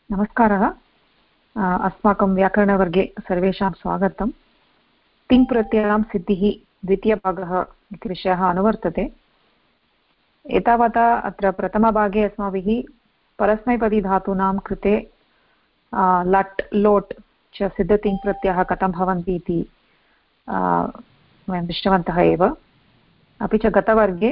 नमस्कारः। अस्माकं व्याकरणवर्गे सर्वेषां स्वागतं। तिङ् प्रत्ययानां सिद्धिः द्वितीयभागः इति विषयः अनुवर्तते। एतावता अत्र प्रथमभागे अस्माभिः परस्मैपदीधातूनां कृते लट् लोट् च सिद्धतिङ्प्रत्ययाः कथं भवन्ति इति वयं दृष्टवन्तः एव। अपि च गतवर्गे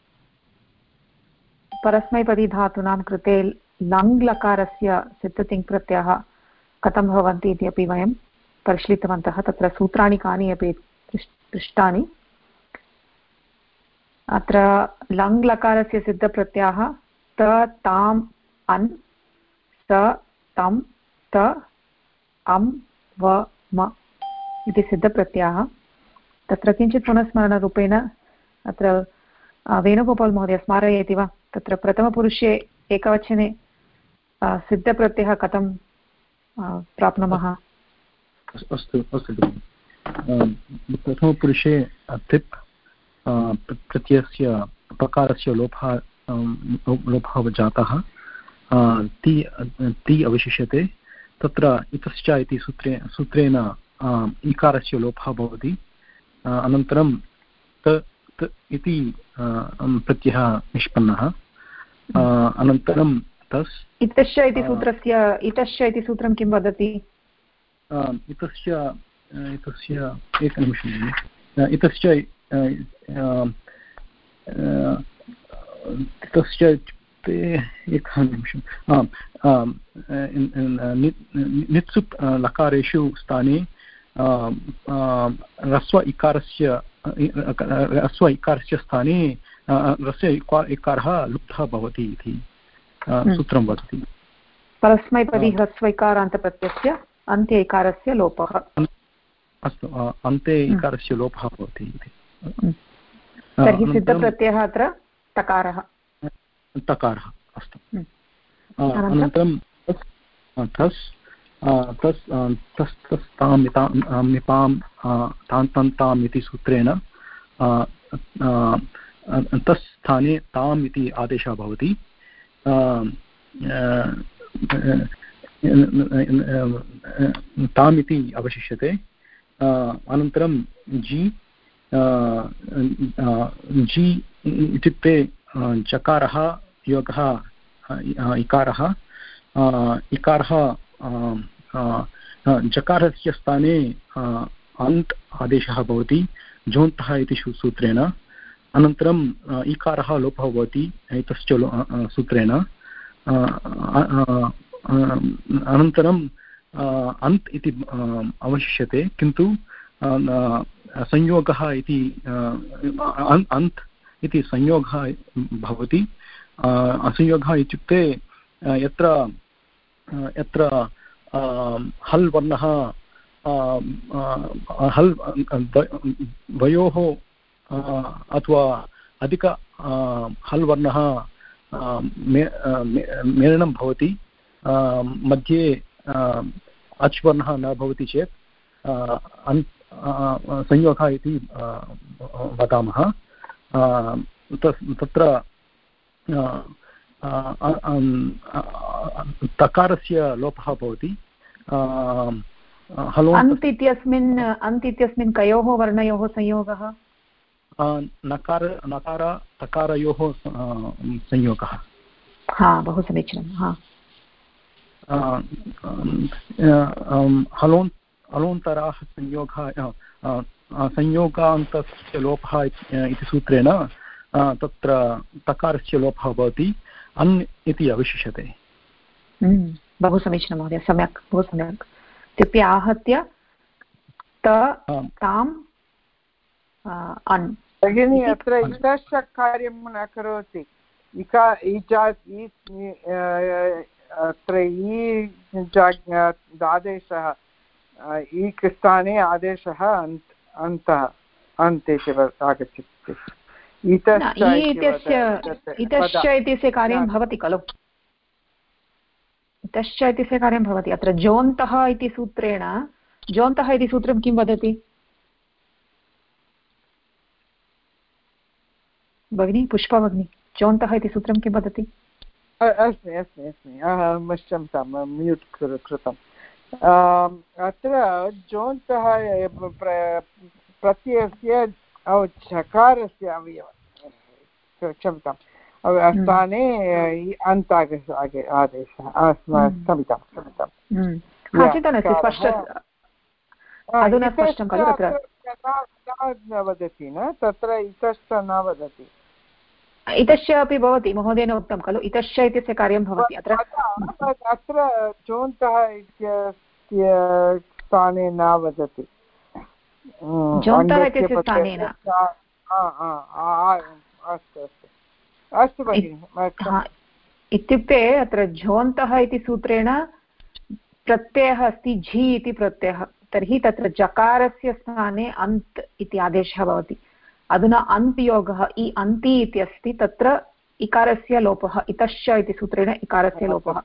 परस्मैपदीधातूनां कृते लङ् लकारस्य सिद्धतिङ्प्रत्ययाः कथं भवन्ति इति अपि वयं परिशीलितवन्तः। तत्र सूत्राणि कानि अपि दृष्टानि। अत्र लङ् लकारस्य सिद्धप्रत्ययाः त ताम् अन् स तं त अं व म इति सिद्धप्रत्ययाः। तत्र किञ्चित् पुनस्मरणरूपेण अत्र वेणुगोपाल् महोदय स्मारयति वा? तत्र प्रथमपुरुषे एकवचने सिद्धप्रत्ययः कथं प्राप्नुमः? अस्तु अस्तु। प्रथमपुरुषे तिप् प्रत्ययस्य पकारस्य लोपः जातः, ति अवशिष्यते। तत्र इतश्च इति सूत्रेण इकारस्य लोपः भवति। अनन्तरं त इति प्रत्ययः निष्पन्नः। अनन्तरं तस् इतश्च इति सूत्रस्य इतश्च इति सूत्रं किं वदति? इतस्य एकनिमिषम्। इतश्च इत्युक्ते एकं निमिषं। नित्सुप् लकारेषु स्थाने ह्रस्व इकारस्य स्थाने ह्रस्व इकारः लुप्तः भवति इति सूत्रं वदति। परस्मैपदी ह्रस्व इकारान्तप्रत्ययस्य अन्त्य इकारस्य लोपः। अस्तु, अन्ते इकारस्य लोपः भवति इति। तर्हि सिद्धप्रत्ययः अत्र तकारः। अस्तु। अनन्तरं तस् ताम् इति सूत्रेण तस् स्थाने ताम् इति आदेशः भवति। ताम् इति अवशिष्यते। अनन्तरं जी इत्युक्ते चकारः योगः इकारः। जकारस्य स्थाने अन्त् आदेशः भवति जोन्तः इति सूत्रेण। अनन्तरम् इकारः लोपः भवति एतश्च सूत्रेण। अनन्तरम् अन्त् इति अवशिष्यते, किन्तु संयोगः इति अन्त् इति संयोगः भवति। असंयोगः इत्युक्ते यत्र हल् वर्णः हल् द्वयोः अथवा अधिक हल् वर्णः मेलनं भवति, मध्ये अच् वर्णः न भवति चेत् संयोगः इति वदामः। तत्र तकारस्य लोपः भवति। अन्त् इत्यस्मिन् कयोः वर्णयोः संयोगः? नकार तकारयोः संयोगः। बहु समीचीनं। हलोन्तराः संयोगान्तस्य लोपः इति सूत्रेण तत्र तकारस्य लोपः भवति, अन् इति अवशिष्यते। बहु समीचीनं महोदय, सम्यक्, बहु सम्यक्। इत्युक्ते आहत्य ताम् अन्। भगिनी, अत्र इतश्च कार्यं न करोति। अत्र आदेशः ईक् स्थाने आदेशः अन्त् इति आगच्छति। इतश्च इत्यस्य कार्यं भवति खलु? इतश्च इत्यस्य कार्यं भवति। अत्र जोन्तः इति सूत्रेण जोन्तः इति सूत्रं किं वदति भगिनी? पुष्पा भगिनी, जोन्तः इति सूत्रं किं वदति? अस्मि अस्मि अस्मि क्षम्यतां म्यूट् कृतम् अत्र जोन्तः प्रत्ययस्य चकारस्य अवयवः क्षम्यताम् स्थाने अन्तागः आदेशः क्षम्यतां न वदति न तत्र इतश्च न वदति इतश्च अपि भवति महोदयेन उक्तं खलु इतश्च इत्यस्य कार्यं भवति अत्र जोन्तः इत्यस्य स्थाने न वदति जोन्तः इत्यस्य स्थाने अस्तु अस्तु अस्तु भगिनि इत्युक्ते अत्र झोन्तः इति सूत्रेण प्रत्ययः अस्ति झि इति प्रत्ययः तर्हि तत्र जकारस्य स्थाने अन्त् इति आदेशः भवति अधुना अन्त् योगः इ अन्ति इति अस्ति तत्र इकारस्य लोपः इतश्च इति सूत्रेण इकारस्य लोपः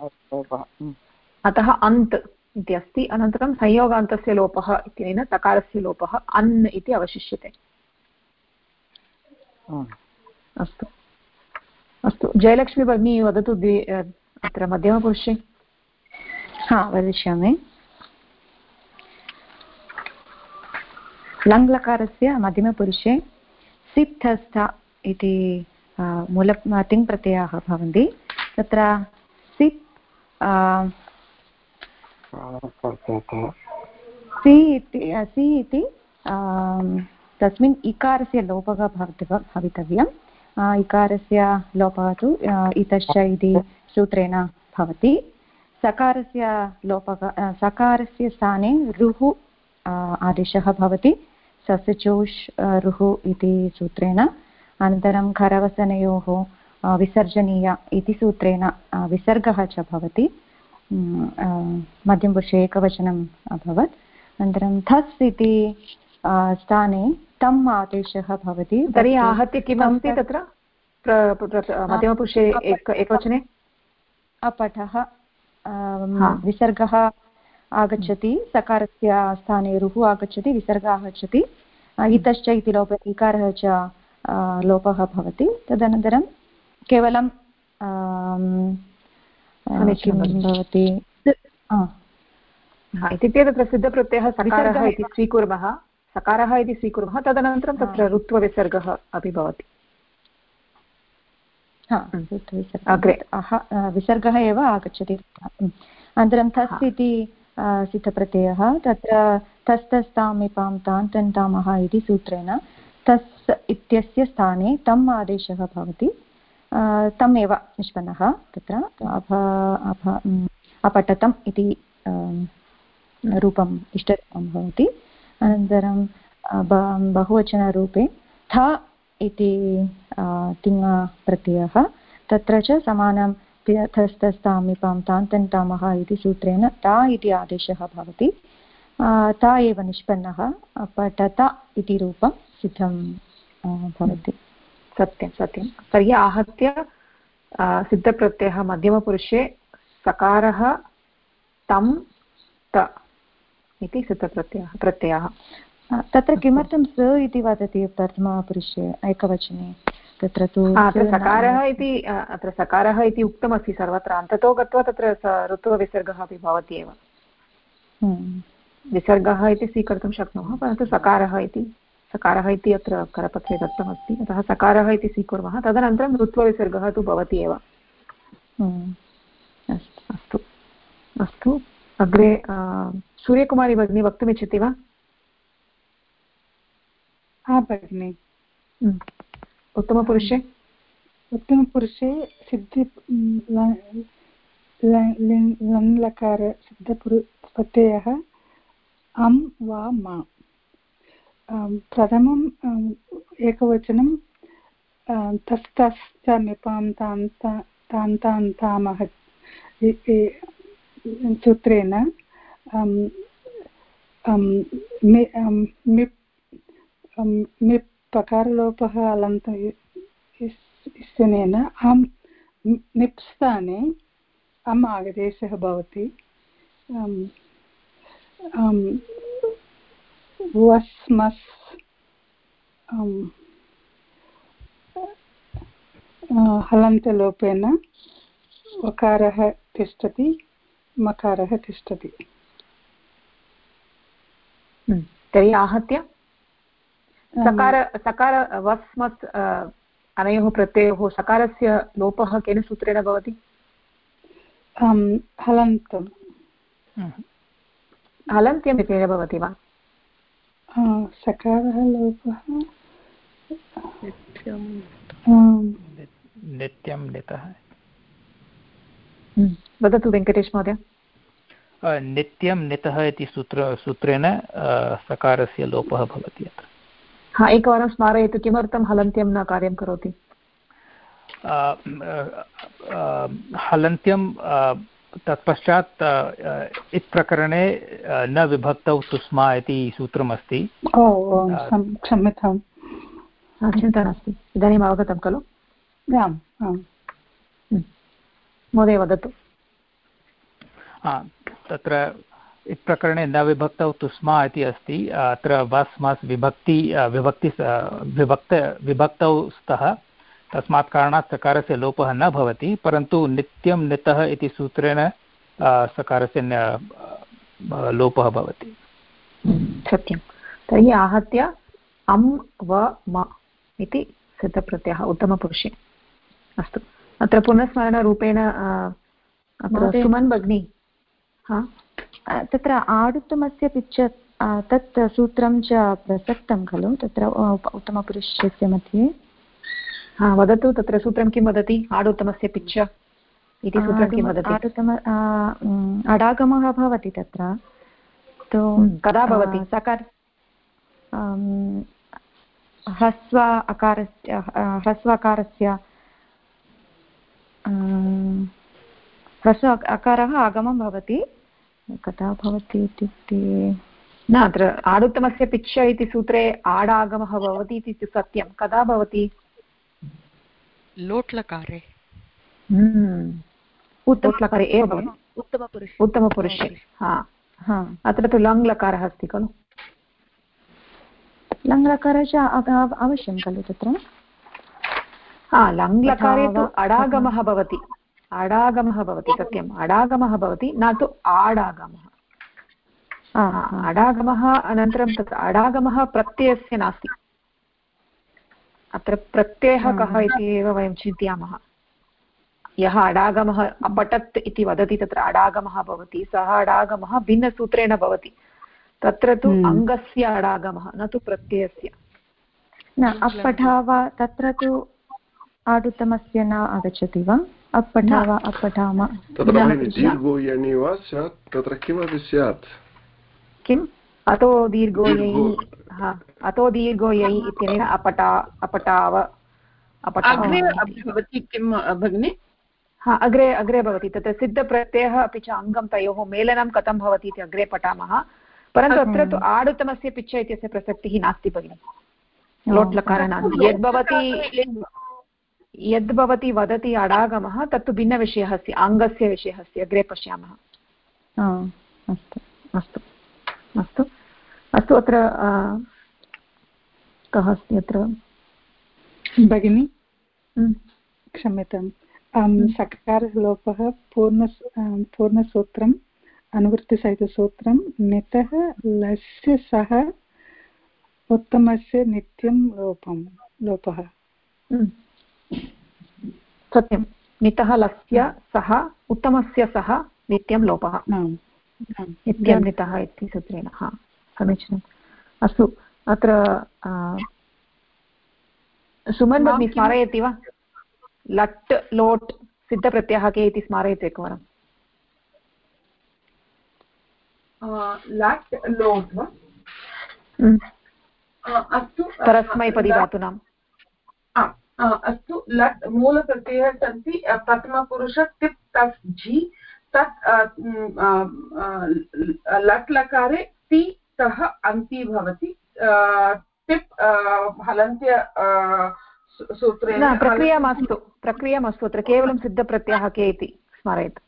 अतः अन्त् इति अस्ति अनन्तरं संयोगान्तस्य लोपः इत्यनेन तकारस्य लोपः अन् इति अवशिष्यते अस्तु अस्तु जयलक्ष्मी भगिनी वदतु अत्र मध्यमपुरुषे वदिष्यामि लङ्लकारस्य मध्यमपुरुषे सिप् स्थ इति मूल तिङ् प्रत्ययाः भवन्ति तत्र सिप् सि इति तस्मिन् इकारस्य लोपः भवितव्यम् इकारस्य लोपः तु इतश्च इति सूत्रेण भवति सकारस्य लोपः सकारस्य स्थाने रुः आदेशः भवति ससचोष् रुः इति सूत्रेण अनन्तरं खरवसनयोः विसर्जनीय इति सूत्रेण विसर्गः च भवति मध्यमपुरुषे एकवचनम् अभवत् अनन्तरं थस् इति स्थाने तम् आदेशः भवति तर्हि आहत्य किमस्ति तत्र मध्यमपुरुषे एकवचने अपठः विसर्गः आगच्छति सकारस्य स्थाने रुः आगच्छति विसर्गः आगच्छति इतश्च इति लोप इकारः च लोपः भवति तदनन्तरं केवलं किं भवति इत्युक्ते तत्र सिद्धप्रत्ययः सकारः इति स्वीकुर्मः सकारः इति स्वीकुर्मः तदनन्तरं तत्र ऋत्वविसर्गः अपि भवति अग्रे विसर्गः एव आगच्छति अनन्तरं थस् इति सिद्धप्रत्ययः तत्र तस्तस्ताम् इपां तान् तन्तामः इति सूत्रेण तस् इत्यस्य स्थाने तम् आदेशः भवति तम् एव निष्पन्नः तत्र अपठतम् इति रूपम् इष्टरूपं भवति अनन्तरं बहुवचनरूपे थ इति तिङ्प्रत्ययः तत्र च समानं थस्तस्तामिपां तान् तन्तामः इति सूत्रेण ता इति आदेशः भवति ता एव निष्पन्नः पठत इति रूपं सिद्धं भवति सत्यं सत्यं तर्हि आहत्य सिद्धप्रत्ययः मध्यमपुरुषे सकारः तं त इति सिद्धप्रत्ययः तत्र किमर्थं स इति वदति प्रथमपुरुषे एकवचने तत्र तु सकारः इति अत्र सकारः इति उक्तमस्ति सर्वत्र अन्ततो गत्वा तत्र ऋत्वविसर्गः अपि भवति एव विसर्गः इति स्वीकर्तुं शक्नुमः परन्तु सकारः इति अत्र करपत्रे दत्तमस्ति अतः सकारः इति स्वीकुर्मः तदनन्तरं ऋत्वविसर्गः तु भवति एव अस्तु अस्तु अग्रे सूर्यकुमारी भगिनी वक्तुमिच्छति वा भगिनि उत्तमपुरुषे सिद्धि लङ्लकार सिद्धप्रत्ययः अं वा मा प्रथमम् एकवचनं तस्तश्च निपां तान्तामः सूत्रेण मिप् पकारलोपः अलन्त इत्यनेन अं निप् स्थाने अम् आदेशः भवति वस्मस् हलन्तलोपेन वकारः तिष्ठति मकारः तिष्ठति। तर्हि आहत्य सकार वस्मत् अनयोः प्रत्ययोः सकारस्य लोपः केन सूत्रेण भवति? हलन्तं हलन्त्यम् इत्येव भवति वा? सकारः लोपः नित्यं नितः। वदतु वेङ्कटेश महोदय। नित्यं नितः इति सूत्रेण सकारस्य लोपः भवति अत्र। हा, एकवारं स्मारयतु किमर्थं हलन्त्यं न कार्यं करोति? हलन्त्यं तत्पश्चात् इत्प्रकरणे न विभक्तौ सुस्मा इति सूत्रमस्ति। क्षम्यतां, चिन्ता नास्ति, इदानीम् अवगतं खलु? आम् आम् महोदय वदतु। तत्र इत्प्रकरणे न विभक्तौ तुस्मा इति अस्ति। अत्र वस् मस् विभक्तौ स्तः, तस्मात् कारणात् सकारस्य लोपः न भवति, परन्तु नित्यं नितः इति सूत्रेण सकारस्य लोपः भवति। सत्यं। तर्हि आहत्य अम् व म इति सिद्धप्रत्ययः उत्तमपुरुषे। अस्तु, अत्र पुनस्मरणरूपेण अत्र सुमन् भगिनी तत्र आडुत्तमस्य पिच्च तत् सूत्रं च प्रसक्तं खलु तत्र उत्तमपुरुषस्य मध्ये? वदतु, तत्र सूत्रं किं वदति? आडुत्तमस्य पिच्च इति सूत्रं किं वदति? अडागमः भवति तत्र तु कदा भवति? सकार ह्रस्व अकारः आगमं भवति। कदा भवति इत्युक्ते न, अत्र आडुत्तमस्य पिच्च इति सूत्रे आडागमः भवति इति सत्यं। कदा भवति? लोट्लकारे। लोट्लकारे एव भवति, उत्तमपुरुषे। अत्र तु लङ् लकारः अस्ति खलु? लङ् लकारः च अवश्यं खलु तत्र? लङ् लकारे तु अडागमः भवति, अडागमः भवति, सत्यम्, अडागमः भवति, न तु आडागमः। अडागमः अनन्तरं तत्र अडागमः प्रत्ययस्य नास्ति। अत्र प्रत्ययः कः इति एव वयं चिन्तयामः। यः अडागमः अपठत् इति वदति तत्र अडागमः भवति, सः अडागमः भिन्नसूत्रेण भवति। तत्र तु अङ्गस्य अडागमः, न तु प्रत्ययस्य। न अपठाव तत्र तु आडुत्तमस्य न आगच्छति वा? अपठाव अपठाम दीर्घोयणि वा स्यात्, तत्र किमपि स्यात्। किम्? अतो दीर्घो यै, अतो दीर्घो यै इत्यनेन अपटा अपटाव भवति किं भगिनि? अग्रे अग्रे भवति। तत्र सिद्धप्रत्ययः अपि च अङ्गं तयोः मेलनं कथं भवति इति अग्रे पठामः। परन्तु अत्र तु आडुत्तमस्य पिच्च इत्यस्य प्रसक्तिः नास्ति भगिनि, लोट्लकारः नास्ति। यद्भवती वदति अडागमः तत्तु भिन्नविषयः अस्ति, अङ्गस्य विषयः अस्ति, अग्रे पश्यामः। अस्तु अस्तु अस्तु अस्तु। अत्र कः अस्ति अत्र भगिनि? क्षम्यताम्, सकारलोपः पूर्णसूत्रम् अनुवृत्तिसहितसूत्रं नितः लस्य सह उत्तमस्य नित्यं लोपः। सत्यं, नितः लस्य सह उत्तमस्य सह नित्यं लोपः, नित्यं नितः इति सूत्रेण। समीचीनम्। अस्तु, अत्र सुमन् भगिनी स्मारयति वा? लट् लोट् सिद्धप्रत्ययः के इति स्मारयतु एकवारं। लट् लोट् वा? अस्तु, परस्मैपदीधातूनाम्। अस्तु, लट् मूलप्रत्ययः सन्ति। प्रथमपुरुष तिप् तस् झि, तत् लट् लकारे ति तः अन्ति भवति। तिप् हलन्त्य सूत्रेण। प्रक्रिया मास्तु, अत्र केवलं सिद्धप्रत्ययः के इति स्मारयतु।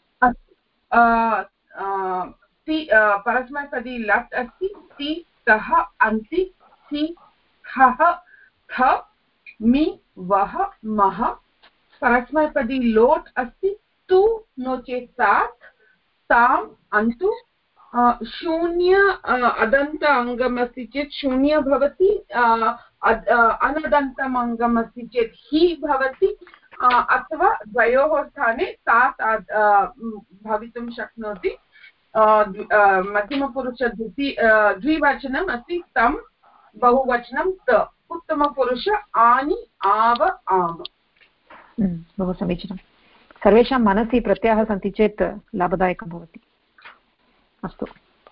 परस्मैपदी लट् अस्ति, ति तः अन्ति, सि खः थ मि वः मः। परस्मैपदी लोट् अस्ति, तु नो चेत् तात् ताम् अन्तु शून्य अदन्त अङ्गमस्ति चेत् शून्य भवति अनदन्तम् अङ्गमस्ति चेत् हि भवति अथवा द्वयोः स्थाने तात् भवितुं शक्नोति मध्यमपुरुष द्विवचनम् अस्ति तं बहुवचनं त उत्तमपुरुष आनि आव आम बहु समीचीनं सर्वेषां मनसि प्रत्ययाः सन्ति चेत् लाभदायकं भवति अस्तु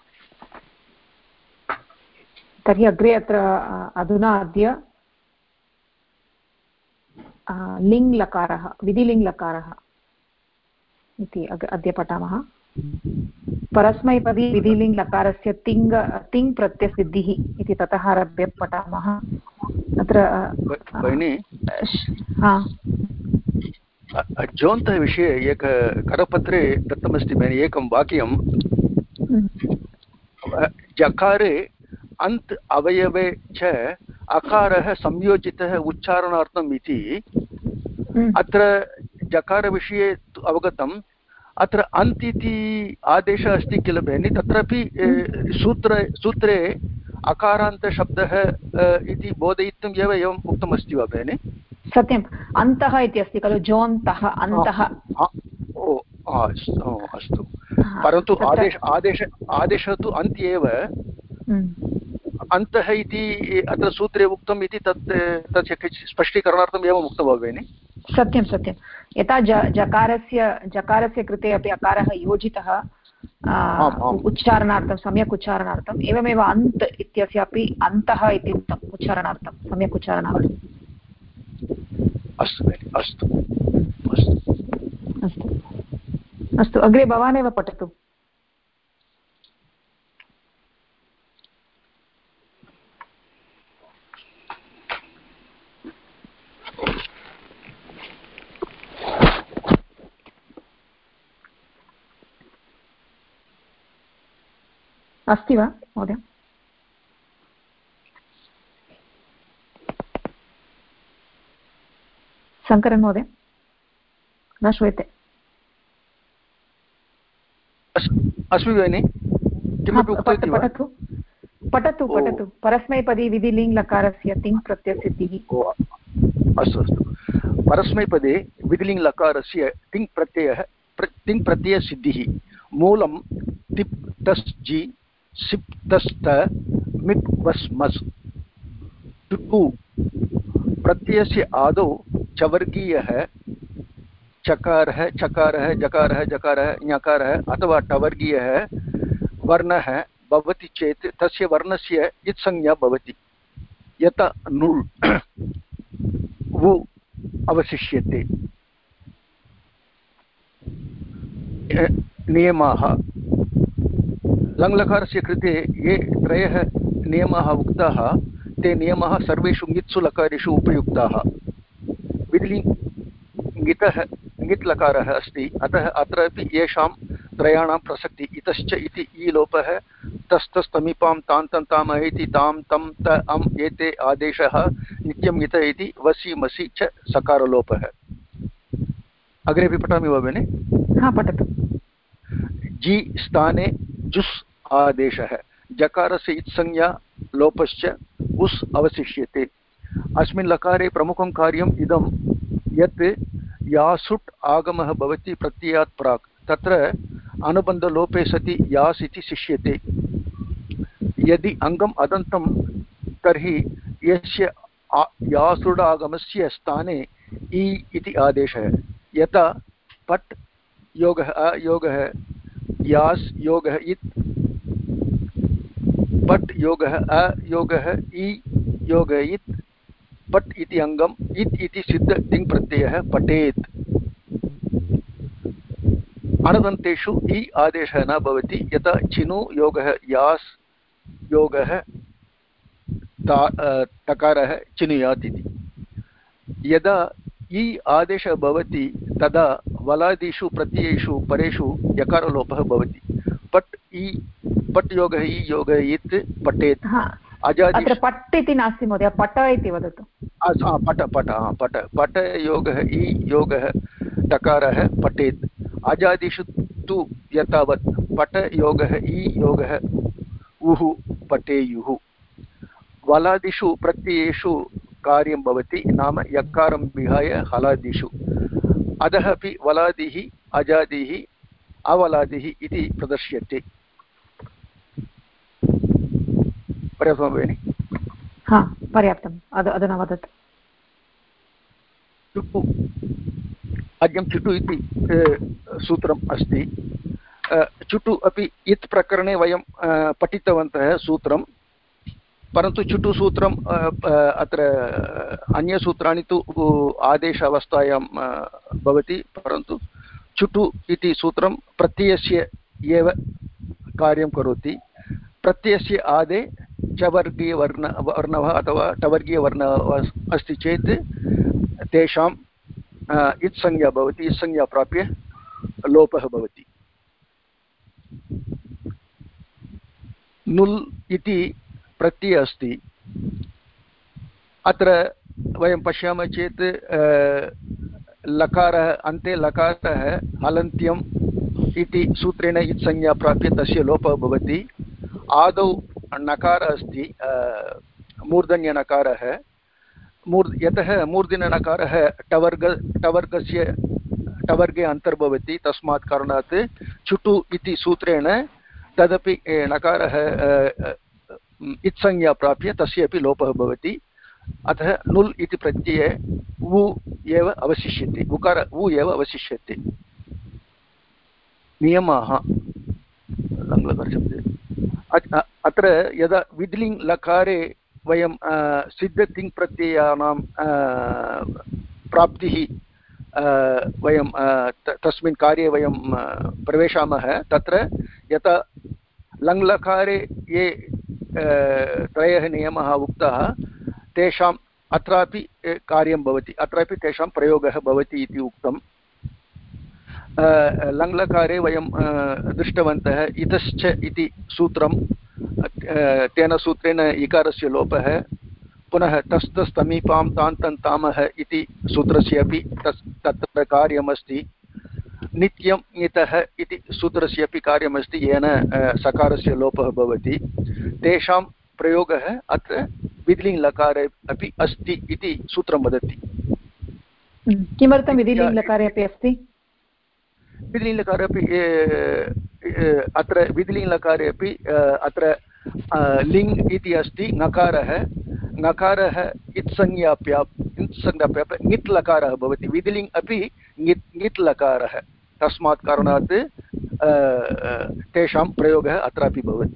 तर्हि अग्रे अत्र अधुना अद्य लिङ्लकारः विधिलिङ्लकारः इति अद्य पठामः परस्मैपदी विधिलिङ्लकारस्य तिङ् प्रत्ययसिद्धिः इति ततः आरभ्य पठामः अत्र जोन्तः विषये एक करपत्रे दत्तमस्ति एकं वाक्यं जकारे अन्त् अवयवे च अकारः संयोजितः उच्चारणार्थम् इति अत्र जकारविषये अवगतम् अत्र अन्त् इति आदेशः अस्ति किल भगिनि तत्रापि सूत्रे अकारान्तशब्दः इति बोधयितुम् एव एवम् उक्तमस्ति वा भगिनि सत्यम् अन्तः इति अस्ति खलु जोन्तः अन्तः अस्तु परन्तु आदेशः तु अन्त् एव अन्तः इति अत्र सूत्रे उक्तम् इति तस्य स्पष्टीकरणार्थम् एवम् उक्तं वा भगिनि सत्यं सत्यं यथा जकारस्य कृते अपि अकारः योजितः उच्चारणार्थं सम्यक् उच्चारणार्थम् एवमेव अन्त् इत्यस्यापि अन्तः इति उक्तम् उच्चारणार्थं सम्यक् उच्चारणार्थम् अस्तु अस्तु अस्तु अस्तु अग्रे भवानेव पठतु अस्ति वा महोदय शङ्करन् महोदय न श्रूयते अस्मि भगिनि किमपि उक्तवती वा पठतु परस्मैपदी विधिलिङ्लकारस्य तिङ् प्रत्ययसिद्धिः अस्तु परस्मैपदे विधिलिङ्लकारस्य तिङ् प्रत्ययसिद्धिः मूलं तिप् तस् जि सिप् तस्त मिप् वस् मस् टु प्रत्ययस्य आदौ चवर्गीयः चकारः जकारः ञकारः अथवा टवर्गीयः वर्णः भवति चेत् तस्य वर्णस्य इत्संज्ञा भवति यथा नुल् वु अवशिष्यते नियमाः लङ्लकारस्य कृते ये त्रयः नियमाः उक्ताः ते नियमाः सर्वेषु ङित्सु लकारेषु उपयुक्ताः ङित् लकारः अस्ति अतः अत्रापि येषां त्रयाणां प्रसक्ति इतश्च इति ई लोपः तस्तस्तमीपां तान्तं ताम इति तां तं त अम् एते आदेशः नित्यं ङित इति वसि मसि च सकारलोपः अग्रेपि पठामि वा भगिनि पठतु जि स्थाने जुस् आदेशः जकारस्य इत्संज्ञा लोपश्च उस् अवशिष्यते अस्मिन् लकारे प्रमुखं कार्यम् इदं यत् यासुट् आगमः भवति प्रत्ययात् प्राक् तत्र अनुबन्धलोपे सति यास् इति शिष्यते यदि अङ्गम् अदन्तं तर्हि यस्य यासुडागमस्य स्थाने इ इति आदेशः यथा पट् योगः अयोगः यास् योगः इत् पट् योगः अयोगः इ योगः इत् पट् इति अङ्गम् इत् इति सिद्ध तिङ् प्रत्ययः पठेत् अनदन्तेषु इ आदेशः न भवति यथा चिनु योगः यास् योगः तकारः चिनुयात् इति यदा इ आदेशः भवति तदा वलादिषु प्रत्ययेषु परेषु यकारलोपः भवति पट् योगः इ योगः इत् पठेत् अत्र पट् इति नास्ति महोदय पट इति वदतु पट योगः इ योगः टकारः पठेत् अजादिषु तु यथावत् पटयोगः ईयोगः उः पटेयुः वलादिषु प्रत्ययेषु कार्यं भवति नाम यकारं विहाय हलादिषु अधः अपि वलादिः अजादिः अवलादिः इति प्रदर्श्यते। पर्याप्तं भगिनि? हा पर्याप्तम्। अधुना वदतु। चुटु अद्यं चुटु इति सूत्रम् अस्ति। चुटु अपि इत् प्रकरणे वयं पठितवन्तः सूत्रं, परन्तु चुटु सूत्रम् अत्र अन्यसूत्राणि तु आदेश अवस्थायां भवति, परन्तु चुटु इति सूत्रं प्रत्ययस्य एव कार्यं करोति। प्रत्ययस्य आदे चवर्गीयवर्णः अथवा टवर्गीयवर्णः अस्ति चेत् तेषां इत्संज्ञा भवति, इत्संज्ञा प्राप्य लोपः भवति। नुल् इति प्रत्ययः अस्ति। अत्र वयं पश्यामः चेत् लकारः अन्ते लकारः हलन्त्यम् इति सूत्रेण इत्संज्ञा प्राप्य तस्य लोपः भवति। आदौ नकारः अस्ति, मूर्धन्यनकारः। यतः मूर्धन्यनकारः टवर्गे अन्तर्भवति, तस्मात् कारणात् चुटु इति सूत्रेण तदपि नकारः इत्संज्ञा प्राप्य तस्य अपि लोपः भवति। अतः नुल् इति प्रत्यये उ एव अवशिष्यते, उकार उ एव अवशिष्यते। नियमाः लङ्लकारशब्दे अत्र यदा विधिलिङ् लकारे वयं सिद्धतिङ् प्रत्ययानां प्राप्तिः वयं तस्मिन् कार्ये वयं प्रवेशामः, तत्र यथा लङ्लकारे ये त्रयः नियमाः उक्ताः तेषाम् अत्रापि कार्यं भवति, अत्रापि तेषां प्रयोगः भवति इति उक्तं। लङ्लकारे वयं दृष्टवन्तः इतश्च इति सूत्रं, तेन सूत्रेण इकारस्य लोपः, पुनः तस्तस्तमीपां तान्तन्तामः इति सूत्रस्य अपि तत्र कार्यमस्ति। नित्यं नितः इति सूत्रस्य अपि कार्यमस्ति, येन सकारस्य लोपः भवति। तेषां प्रयोगः अत्र विधिलिङ् लकारे अपि अस्ति इति सूत्रं वदति। किमर्थं विधिलिङ् लकारे अपि अस्ति? विधिलिङ् लकारे अपि अत्र विधिलिङ् लकारे अपि अत्र लिङ् इति अस्ति, ङकारः इत्संज्ञाप्याप्य ङित् लकारः भवति। विधिलिङ् अपि ङित् लकारः, तस्मात् कारणात् तेषां प्रयोगः अत्रापि भवति।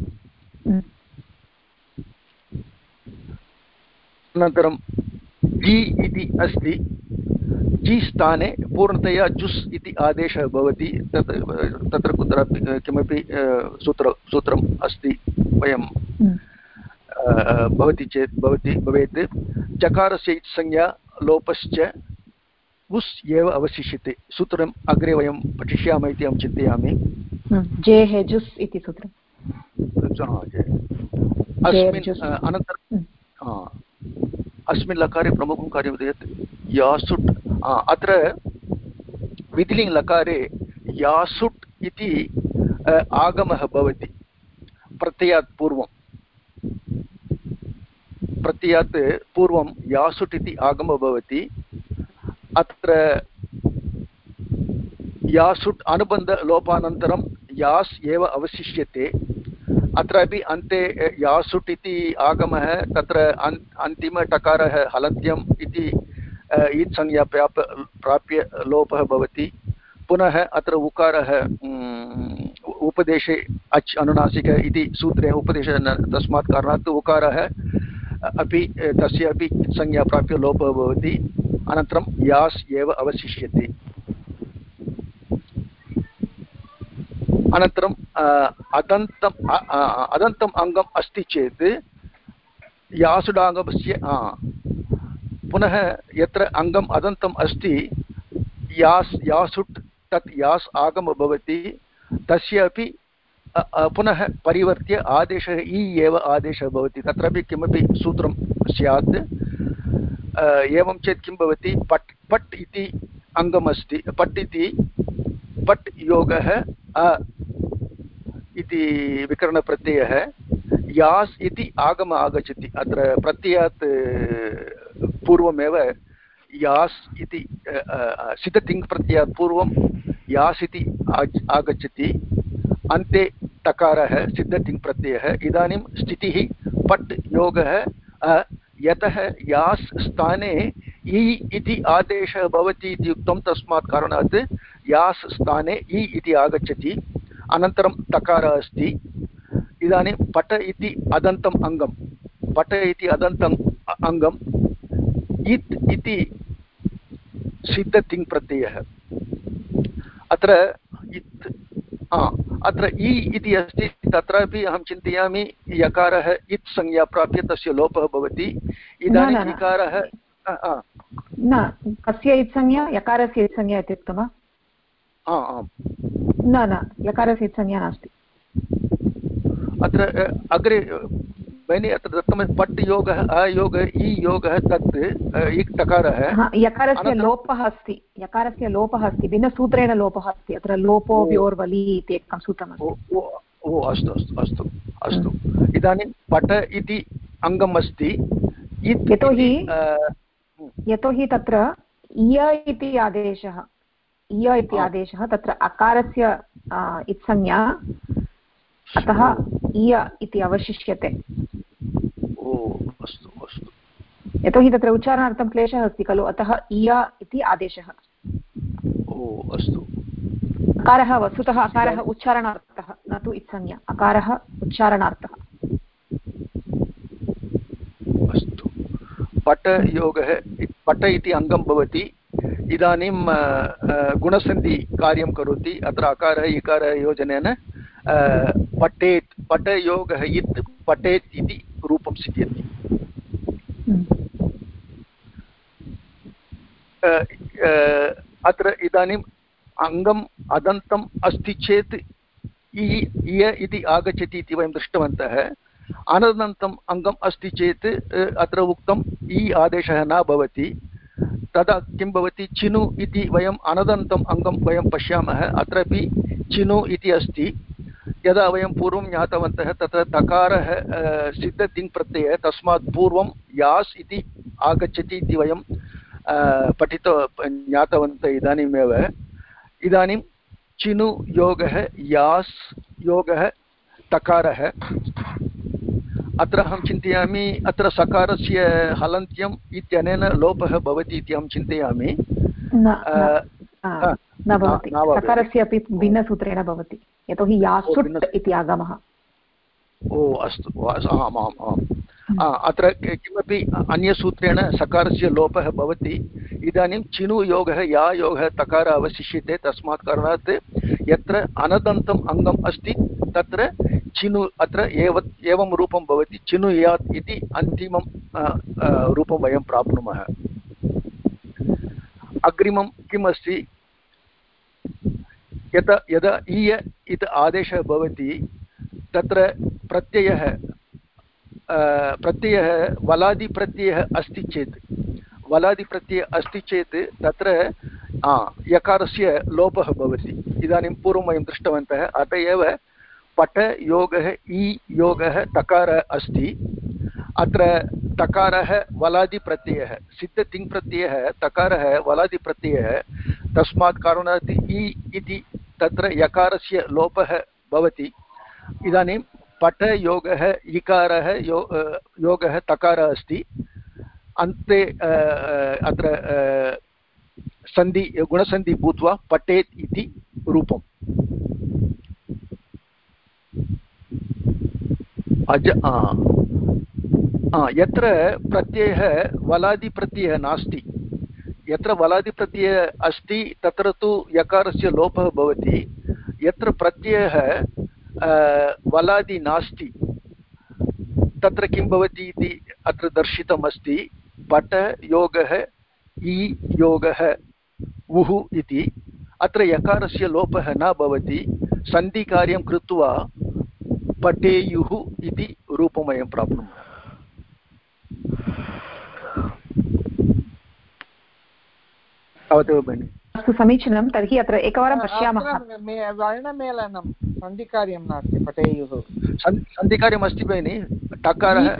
अनन्तरं जि इति अस्ति। जि स्थाने पूर्णतया जुस् इति आदेशः भवति। तत्र कुत्रापि किमपि सूत्रम् अस्ति वयं भवति चेत् भवेत्। चकारस्य इत्संज्ञा लोपश्च उस् एव अवशिष्यते। सूत्रम् अग्रे वयं पठिष्यामः इति अहं चिन्तयामि। जेः जुस् इति सूत्रम् अनन्तरं अस्मिन् लकारे प्रमुखं कार्यं यत् यासुट्। अत्र विधिलिङ् लकारे यासुट् इति आगमः भवति प्रत्ययात् पूर्वं यासुट् इति आगमः भवति। अत्र यासुट् अनुबन्धलोपानन्तरं यास् एव अवशिष्यते। अत्रापि अन्ते यासुट् इति आगमः, तत्र अन्तिमटकारः हलन्त्यम् इति ईत्संज्ञा प्राप्य लोपः भवति। पुनः अत्र उकारः उपदेशे अच् अनुनासिक इति सूत्रे उपदेशः, तस्मात् कारणात् उकारः अपि तस्य अपि संज्ञा प्राप्य लोपः भवति। अनन्तरं यास् एव अवशिष्यते। अनन्तरं अदन्तम् अङ्गम् अस्ति चेत् यासुडागमस्य पुनः यत्र अङ्गम् अदन्तम् अस्ति यासुट्, तत् यास् आगमः भवति। तस्य अपि पुनः परिवर्त्य आदेशः इ एव आदेशः भवति। तत्रापि किमपि सूत्रं स्यात्। एवं चेत् किं भवति, पट् इति अङ्गमस्ति, पट् इति पट् योगः अ इति विकरणप्रत्ययः यास् इति आगम आगच्छति अत्र प्रत्ययात् पूर्वमेव यास् इति सिद्धतिङ् प्रत्ययात् पूर्वं यास् इति आगच्छति अन्ते तकारः सिद्धतिङ् प्रत्ययः इदानीं स्थितिः पट् योगः यतः यास् स्थाने इ इति आदेशः भवति इति उक्तं तस्मात् कारणात् यास् स्थाने इ इति आगच्छति अनन्तरं तकारः अस्ति इदानीं पट इति अदन्तम् अङ्गं पट इति अदन्तम् अङ्गम् इत् इति सिद्धतिङ् प्रत्ययः अत्र इत् अत्र इ इति अस्ति तत्रापि अहं चिन्तयामि यकारः इत् संज्ञा प्राप्य तस्य लोपः भवति इदानीम् इकारः न कस्य इत् संज्ञा यकारस्य इत् संज्ञा इत्युक्तं वा न यकारस्य इत् संज्ञा नास्ति अत्र अग्रे भगिनी अत्र दत्तमस्ति पट् योगः अयोगः इ योगः तत् इक् तकारः यकारस्य लोपः अस्ति भिन्नसूत्रेण लोपः अस्ति अत्र लोपो व्योर्वलि इति एकं सूत्रमस्ति अस्तु अस्तु अस्तु अस्तु इदानीं पट इति अङ्गम् अस्ति यतोहि तत्र इय इति आदेशः तत्र अकारस्य इत्संज्ञा अतः इय इति अवशिष्यते अस्तु अस्तु यतोहि तत्र उच्चारणार्थं क्लेशः अस्ति खलु अतः इय इति आदेशः अस्तु अकारः वस्तुतः अकारः उच्चारणार्थः न तु इत्संज्ञा अकारः उच्चारणार्थः अस्तु पट योगः पट इति अङ्गं भवति इदानीं गुणसन्धि कार्यं करोति अत्र अकारः इकारः योजनेन पठेत् पटयोगः इत् पठेत् इति रूपं सिद्ध्यति अत्र इदानीम् अङ्गम् अदन्तम् अस्ति चेत् इय इति आगच्छति इति वयं दृष्टवन्तः अनदन्तम् अङ्गम् अस्ति चेत् अत्र उक्तम् इ आदेशः न भवति तदा किं भवति चिनु इति वयम् अनदन्तम् अङ्गं वयं पश्यामः अत्रापि चिनु इति अस्ति यदा वयं पूर्वं ज्ञातवन्तः तत्र तकारः सिद्धतिङ् प्रत्ययः तस्मात् पूर्वं यास् इति आगच्छति इति वयं ज्ञातवन्तः इदानीमेव इदानीं चिनु योगः यास् योगः तकारः अत्र अहं चिन्तयामि अत्र सकारस्य हलन्त्यम् इत्यनेन लोपः भवति इति अहं चिन्तयामि न भवति सकारस्य अपि भिन्नसूत्रेण भवति यतोहि यासुट् इति आगमः अस्तु आम् आम् आम् अत्र किमपि अन्यसूत्रेण सकारस्य लोपः भवति इदानीं चिनु योगः या योगः तकारः अवशिष्यते तस्मात् कारणात् यत्र अनदन्तम् अङ्गम् अस्ति तत्र चिनु अत्र एवं रूपं भवति चिनु यात् इति अन्तिमं रूपं वयं प्राप्नुमः अग्रिमं किम् अस्ति यदा इय इति आदेशः भवति तत्र प्रत्ययः वलादिप्रत्ययः अस्ति चेत् तत्र यकारस्य लोपः भवति इदानीं पूर्वं वयं दृष्टवन्तः अत एव पट योगः इ योगः तकारः अस्ति अत्र तकारः वलादिप्रत्ययः सिद्धतिङ् प्रत्ययः तकारः वलादिप्रत्ययः तस्मात् कारणात् इ इति तत्र यकारस्य लोपः भवति इदानीं पट योगः इकारः योगः तकारः अस्ति अन्ते अत्र सन्धि गुणसन्धि भूत्वा पठेत् इति रूपम् यत्र प्रत्ययः वलादिप्रत्ययः नास्ति यत्र वलादिप्रत्ययः अस्ति तत्र तु यकारस्य लोपः भवति यत्र प्रत्ययः वलादि नास्ति तत्र किं भवति इति अत्र दर्शितम् अस्ति पट योगः इ योगः उः इति अत्र यकारस्य लोपः न भवति सन्धिकार्यं कृत्वा पठेयुः इति रूपं वयं प्राप्नुमः तावदेव भगिनि अस्तु समीचीनं। तर्हि अत्र एकवारं पश्यामः। वर्णमेलनं सन्धिकार्यं नास्ति पठेयुः। सन्धिकार्यम् अस्ति भगिनि। टकारः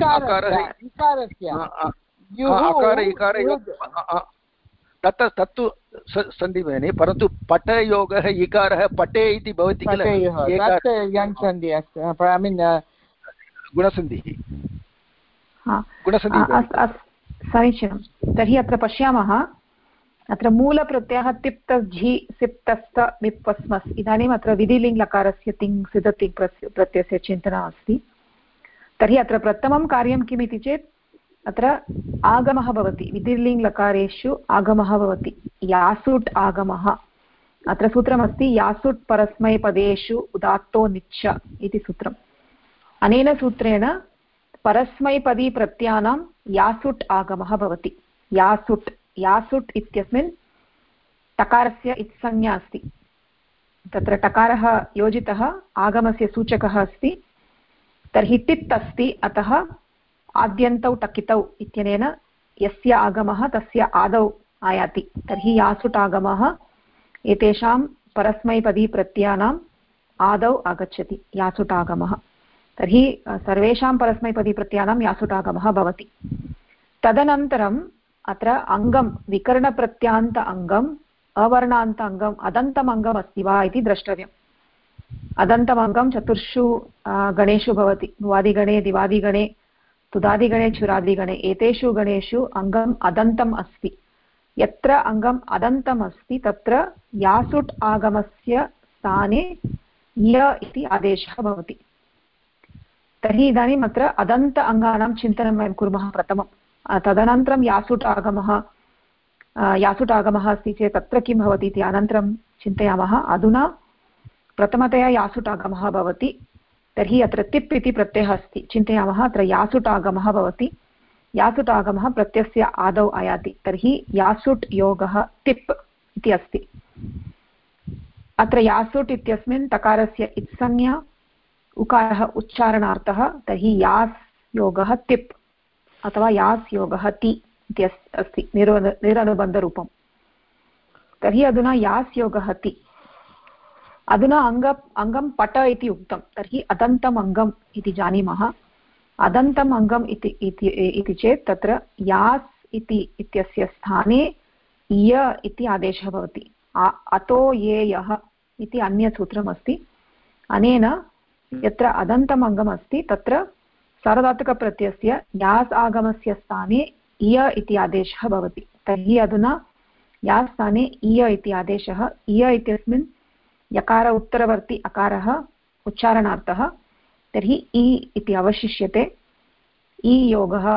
तत्तु सन्धि भगिनि, परन्तु पटयोगः इकारः पटे इति भवति किल, गुणसन्धिः। समीचीनं। तर्हि अत्र पश्यामः, अत्र मूलप्रत्ययः तिप्तझि सिप्तस्त विप्पस्मस्। इदानीम् अत्र विधिलिङ्गलकारस्य तिङ् सिदतिङ् प्रत्ययस्य चिन्तनम् अस्ति। तर्हि अत्र प्रथमं कार्यं किम् इति चेत् अत्र आगमः भवति। विधिलिङ्गलकारेषु आगमः भवति, यासुट् आगमः। अत्र सूत्रमस्ति यासुट् परस्मैपदेषु उदात्तो निच्छ इति सूत्रम्। अनेन सूत्रेण परस्मैपदी प्रत्ययानां यासुट् आगमः भवति। यासुट् इत्यस्मिन् टकारस्य इत्संज्ञा अस्ति। तत्र टकारः योजितः आगमस्य सूचकः अस्ति। तर्हि टित् अस्ति, अतः आद्यन्तौ टकितौ इत्यनेन यस्य आगमः तस्य आदौ आयाति। तर्हि यासुट् आगमः एतेषां परस्मैपदी प्रत्ययानाम् आदौ आगच्छति, यासुट् आगमः। तर्हि सर्वेषां परस्मैपदी प्रत्ययानां यासुट् आगमः भवति। तदनन्तरम् अत्र अङ्गं विकरणप्रत्यान्त अङ्गम् अवर्णान्त अङ्गम् अदन्तम् अङ्गम् अस्ति वा इति द्रष्टव्यम्। अदन्तम् अङ्गं चतुर्षु गणेषु भवति। भुवादिगणे, दिवादिगणे, तुदादिगणे, चुरादिगणे। एतेषु गणेषु अङ्गम् अदन्तम् अस्ति। यत्र अङ्गम् अदन्तम् अस्ति तत्र यासुट् आगमस्य स्थाने य इति आदेशः भवति। तर्हि इदानीम् अत्र अदन्त अङ्गानां चिन्तनं वयं कुर्मः प्रथमं। तदनन्तरं यासुट् आगमः अस्ति चेत् तत्र किं भवति इति अनन्तरं चिन्तयामः। अधुना प्रथमतया यासुट् आगमः भवति। तर्हि अत्र तिप् इति प्रत्ययः अस्ति, चिन्तयामः। अत्र यासुट् आगमः भवति। यासुट् आगमः प्रत्ययस्य आदौ आयाति। तर्हि यासुट् योगः तिप् इति अस्ति। अत्र यासुट् इत्यस्मिन् तकारस्य इत्संज्ञा, उकारः उच्चारणार्थः। तर्हि यास् योगः तिप् अथवा यास् योगः ति इति अस्ति निरनुबन्धरूपं। तर्हि अधुना यास् योगः ति। अधुना अङ्गं पट इति उक्तं। तर्हि अदन्तम् अङ्गम् इति जानीमः। अदन्तम् अङ्गम् इति चेत् तत्र यास् इत्यस्य स्थाने य इति आदेशः भवति। अतो ये यः इति अन्यसूत्रमस्ति। अनेन यत्र अदन्तम् अङ्गम् अस्ति तत्र सार्वधातुकप्रत्ययस्य यास् आगमस्य स्थाने इय इति आदेशः भवति। तर्हि अधुना यास् स्थाने इय इति आदेशः। इय इत्यस्मिन् यकार उत्तरवर्ति अकारः उच्चारणार्थः। तर्हि इ इति अवशिष्यते। इ योगः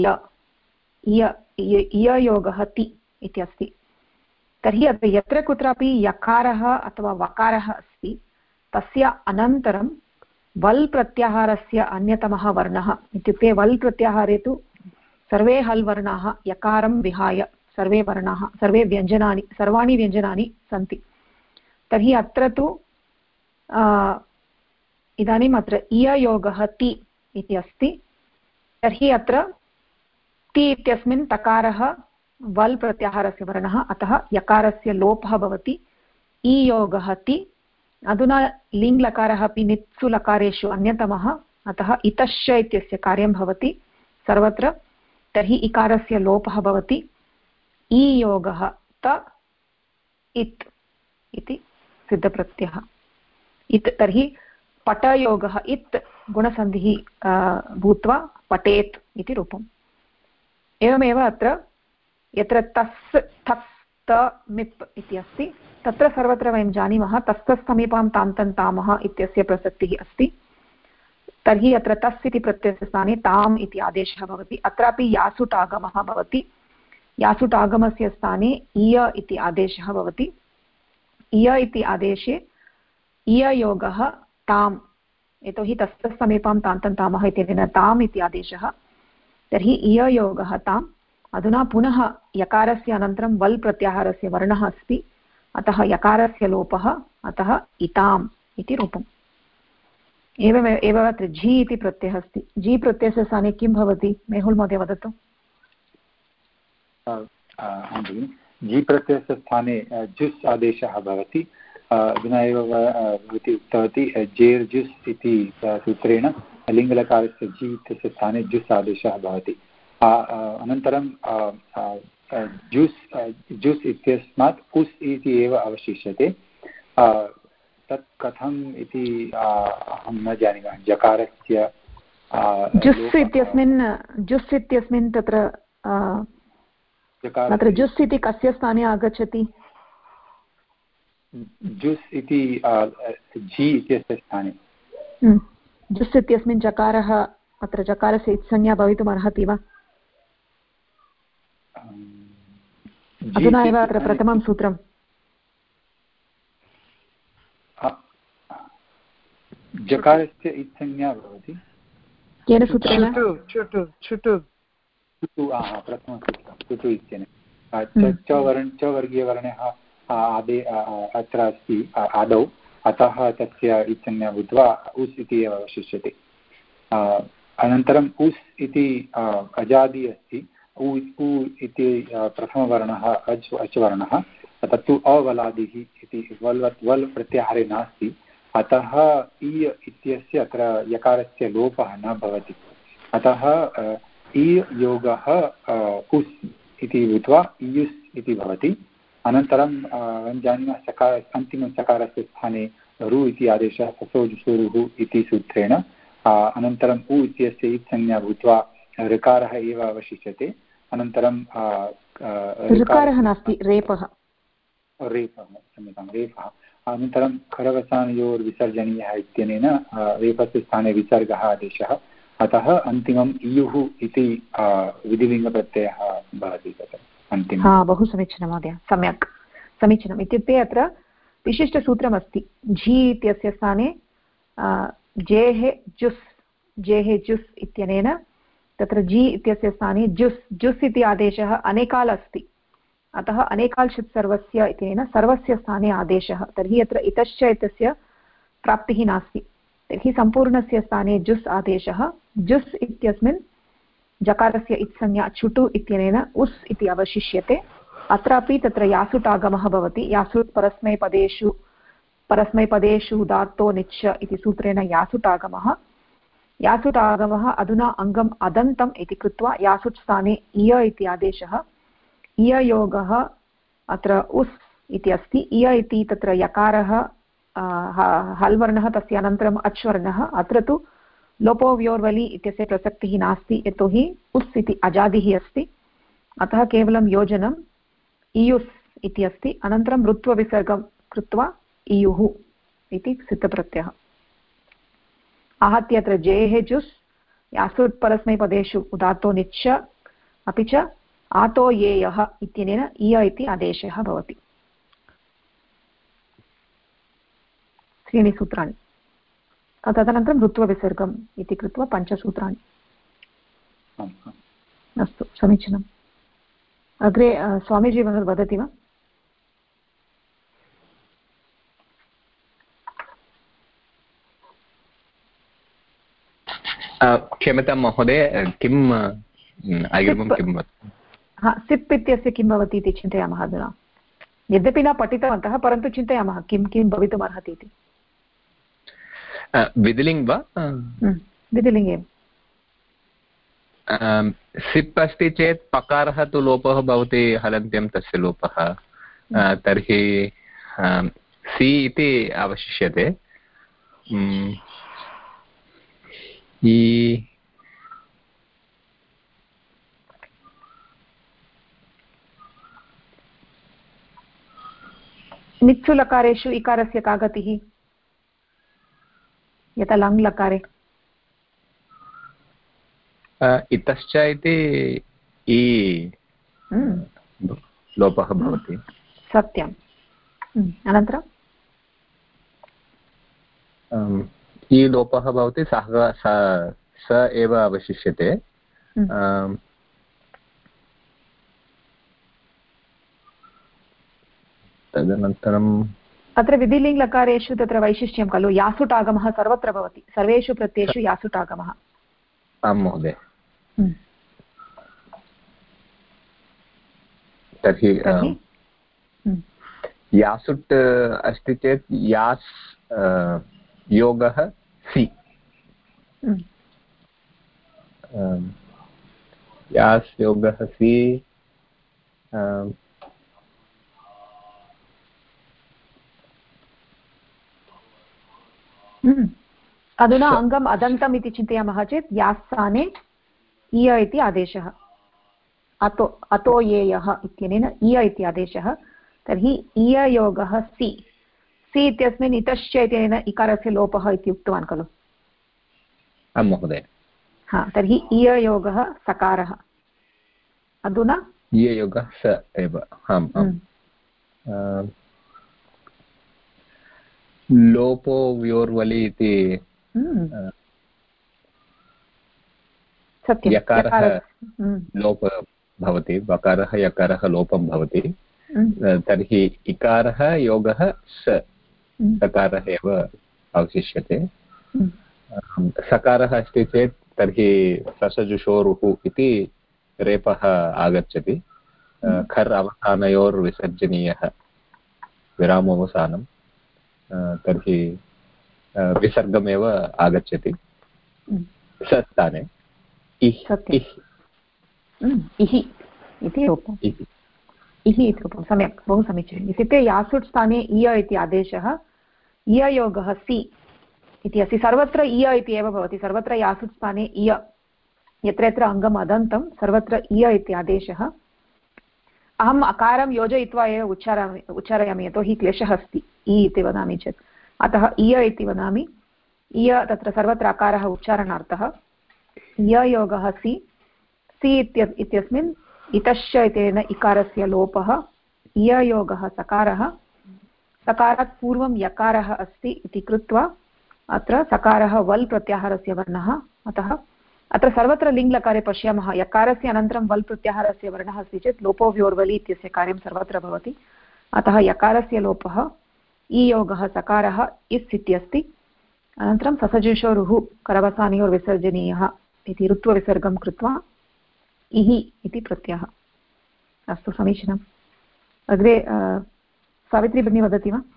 इय योगः ति इति अस्ति। तर्हि अत्र यत्र कुत्रापि यकारः अथवा वकारः अस्ति तस्य अनन्तरं वल् प्रत्याहारस्य अन्यतमः वर्णः, इत्युक्ते वल् प्रत्याहारे तु सर्वे हल् वर्णाः यकारं विहाय सर्वे वर्णाः, सर्वाणि व्यञ्जनानि सन्ति। तर्हि अत्र तु इदानीम् अत्र इययोगः ति इति अस्ति। तर्हि अत्र ति इत्यस्मिन् तकारः वल् प्रत्याहारस्य वर्णः, अतः यकारस्य लोपः भवति। इयोगः ति। अधुना लिङ्लकारः अपि नित्सु लकारेषु अन्यतमः, अतः इतश्च इत्यस्य कार्यं भवति सर्वत्र। तर्हि इकारस्य लोपः भवति। इयोगः त इत् इति सिद्धप्रत्ययः इत्। तर्हि पटयोगः इत् गुणसन्धिः भूत्वा पठेत् इति रूपम्। एवमेव अत्र यत्र तस् थस् त मिप् इति अस्ति तत्र सर्वत्र वयं जानीमः तस्थस्थमीपां तान्तं तामः इत्यस्य प्रसक्तिः अस्ति। तर्हि अत्र तस् इति प्रत्ययस्य स्थाने ताम् इति आदेशः भवति। अत्रापि यासुट् आगमः भवति। यासुट् आगमस्य स्थाने इय इति आदेशः भवति। इय इति आदेशे इययोगः ताम्, यतोहि तस्थस्थमीपां तान्तं तामः इत्यनेन ताम् इति आदेशः। तर्हि इययोगः ताम्। अधुना पुनः यकारस्य अनन्तरं वल् प्रत्याहारस्य वर्णः अस्ति, अतः यकारस्य लोपः, अतः इताम् इति रूपम्। एवमेव अत्र झि इति प्रत्ययः अस्ति। झि प्रत्ययस्य स्थाने किं भवति? मेहुल् महोदय वदतु। जी प्रत्ययस्य स्थाने जुस् आदेशः भवति। अधुना एव भवती उक्तवती जेर्जुस् इति सूत्रेण लिङ्गलकारस्य जी इत्यस्य स्थाने जुस् आदेशः भवति। अनन्तरं जुस् इत्यस्मात् उस् इति एव अवशिष्यते। तत् कथम् इति अहं न जानीमः। जकारस्य जुस् इत्यस्मिन् तत्र जुस् इति कस्य स्थाने आगच्छति? जुस् इति जी इत्यस्य स्थाने। जुस् इत्यस्मिन् जकारः अत्र जकारस्य इत्संज्ञा भवितुम् अर्हति वा? अधुना एव अत्र प्रथमं सूत्रं जकारस्य इत्संज्ञा भवति केन सूत्रेण? प्रथमसूत्रं चुटु इत्यनेन। च वर्गीयवर्णः अत्र अस्ति आदौ, अतः तस्य इत्संज्ञा भूत्वा उस् इति एव अवशिष्यते। अनन्तरम् उस् इति अजादि अस्ति। उ इति प्रथमवर्णः अच् वर्णः, तत्तु अवलादिः इति वल् प्रत्याहारे नास्ति। अतः इ इत्यस्य अत्र यकारस्य लोपः न भवति। अतः इ योगः उस् इति भूत्वा इयुस् इति भवति। अनन्तरं वयं जानीमः अन्तिमसकारस्य स्थाने रु इति आदेशः ससोजुषुरुः इति सूत्रेण। अनन्तरम् उ इत्यस्य इत्संज्ञा भूत्वा ऋकारः एव अवशिष्यते। अनन्तरं ऋकारः नास्ति, रेपः। क्षम्यतां, रेफः। अनन्तरं खरवसानयोर्विसर्जनीयः इत्यनेन रेफस्य स्थाने विसर्गः आदेशः। अतः अन्तिमम् इयुः इति विधिलिङ्गप्रत्ययः भवति तत्र अन्तिमं। बहु समीचीनं महोदय, सम्यक्, समीचीनम्। इत्युक्ते अत्र विशिष्टसूत्रमस्ति। झि इत्यस्य स्थाने जेः जुस् इत्यनेन तत्र जि इत्यस्य स्थाने जुस् इति आदेशः अनेकाल् अस्ति। अतः अनेकाल् सर्वस्य इत्यनेन सर्वस्य स्थाने आदेशः। तर्हि अत्र इतश्च इत्यस्य प्राप्तिः नास्ति। तर्हि सम्पूर्णस्य स्थाने जुस् आदेशः। जुस् इत्यस्मिन् जकारस्य इत्संज्ञा चुटु इत्यनेन उस् इति अवशिष्यते। अत्रापि तत्र यासुटागमः भवति। यासुट् परस्मैपदेषु उदात्तो निच्च इति सूत्रेण यासुटागमः अधुना अङ्गम् अदन्तम् इति कृत्वा यासुट् स्थाने इय इति आदेशः। इययोगः अत्र उस् इति अस्ति। इय इति तत्र यकारः हल् वर्णः, तस्य अनन्तरम् अच् वर्णः। अत्र तु लोपो व्योर्वलि इत्यस्य प्रसक्तिः नास्ति, यतोहि उस् इति अजादिः अस्ति। अतः केवलं योजनम् इयुस् इति अस्ति। अनन्तरं ऋत्वविसर्गं कृत्वा इयुः इति सिद्धप्रत्ययः। आहत्य अत्र जेः जुस् यासुट् परस्मैपदेषु उदात्तो निच्च अपि च आतो येयः इत्यनेन इय इति आदेशः भवति। त्रीणि सूत्राणि। तदनन्तरं ऋत्वविसर्गम् इति कृत्वा पञ्चसूत्राणि। अस्तु, समीचीनम्। अग्रे स्वामीजी वदति वा? क्षम्यतां महोदय, किम् अग्रिमं किं वदति? सिप् इत्यस्य किं भवति इति चिन्तयामः अधुना। यद्यपि न पठितवन्तः, परन्तु चिन्तयामः किं किं भवितुम् अर्हति इति। विधिलिङ्ग् वा? विधिलिङ्गे सिप् अस्ति चेत् पकारः तु लोपः भवति, हलन्त्यं तस्य लोपः। तर्हि सि इति अवशिष्यते। नित्सु लकारेषु इकारस्य का गतिः? यथा लङ् लकारे इतश्च इति इ लोपः भवति। सत्यम्। अनन्तरं इ लोपः भवति, सः स एव अवशिष्यते। तदनन्तरम् अत्र विधिलिङ्ग् लकारेषु तत्र वैशिष्ट्यं खलु, यासुट् आगमः सर्वत्र भवति, सर्वेषु प्रत्ययेषु यासुट् आगमः। आं महोदय। तर्हि यासुट् अस्ति चेत् यास् योगः सि यास् योगः सि अधुना अङ्गम् अदन्तम् इति चिन्तयामः चेत् यास्थाने इय इति आदेशः अतो अतो येयः इत्यनेन इय इति आदेशः तर्हि इययोगः सि सि इत्यस्मिन् इतश्च इत्यनेन इकारस्य लोपः इति उक्तवान् खलु आं महोदय हा तर्हि इययोगः सकारः अधुना इययोगः स एव आम् आम् लोपो व्योर्वलि इति यकारः लोप भवति वकारः यकारः लोपं भवति तर्हि इकारः योगः सकारः एव अवशिष्यते सकारः अस्ति चेत् तर्हि ससजुषोरुः इति रेपः आगच्छति खर् अवसानयोर्विसर्जनीयः विरामोवसानं तर्हि विसर्गमेव आगच्छति सस्थाने इहि इति रूपम् इहि इति रूपं सम्यक् बहु समीचीनम् इत्युक्ते यासुट् स्थाने इय इति आदेशः इययोगः सि इति अस्ति सर्वत्र इय इति एव भवति सर्वत्र यासुट् स्थाने इय यत्र यत्र अङ्गम् अदन्तं सर्वत्र इय इति आदेशः अहम् अकारं योजयित्वा एव उच्चारयामि यतोहि क्लेशः अस्ति इ इति वदामि चेत् अतः इय इति वदामि इय तत्र सर्वत्र अकारः उच्चारणार्थः इययोगः सि सि इत्यस्मिन् इतश्च इत्यनेन इकारस्य लोपः इययोगः सकारः सकारात् पूर्वं यकारः अस्ति इति कृत्वा अत्र सकारः वल् प्रत्याहारस्य वर्णः अतः अत्र सर्वत्र लिङ्लकारे पश्यामः यकारस्य अनन्तरं वल् प्रत्याहारस्य वर्णः अस्ति चेत् लोपो व्योर्वलि इत्यस्य कार्यं सर्वत्र भवति अतः यकारस्य लोपः इयोगः सकारः इस् इत्यस्ति अनन्तरं ससजुषोरुः करवसानयोर्विसर्जनीयः इति ऋत्वविसर्गं कृत्वा इहि इति प्रत्ययः अस्तु समीचीनम् अग्रे सावित्री भगिनी वदति वा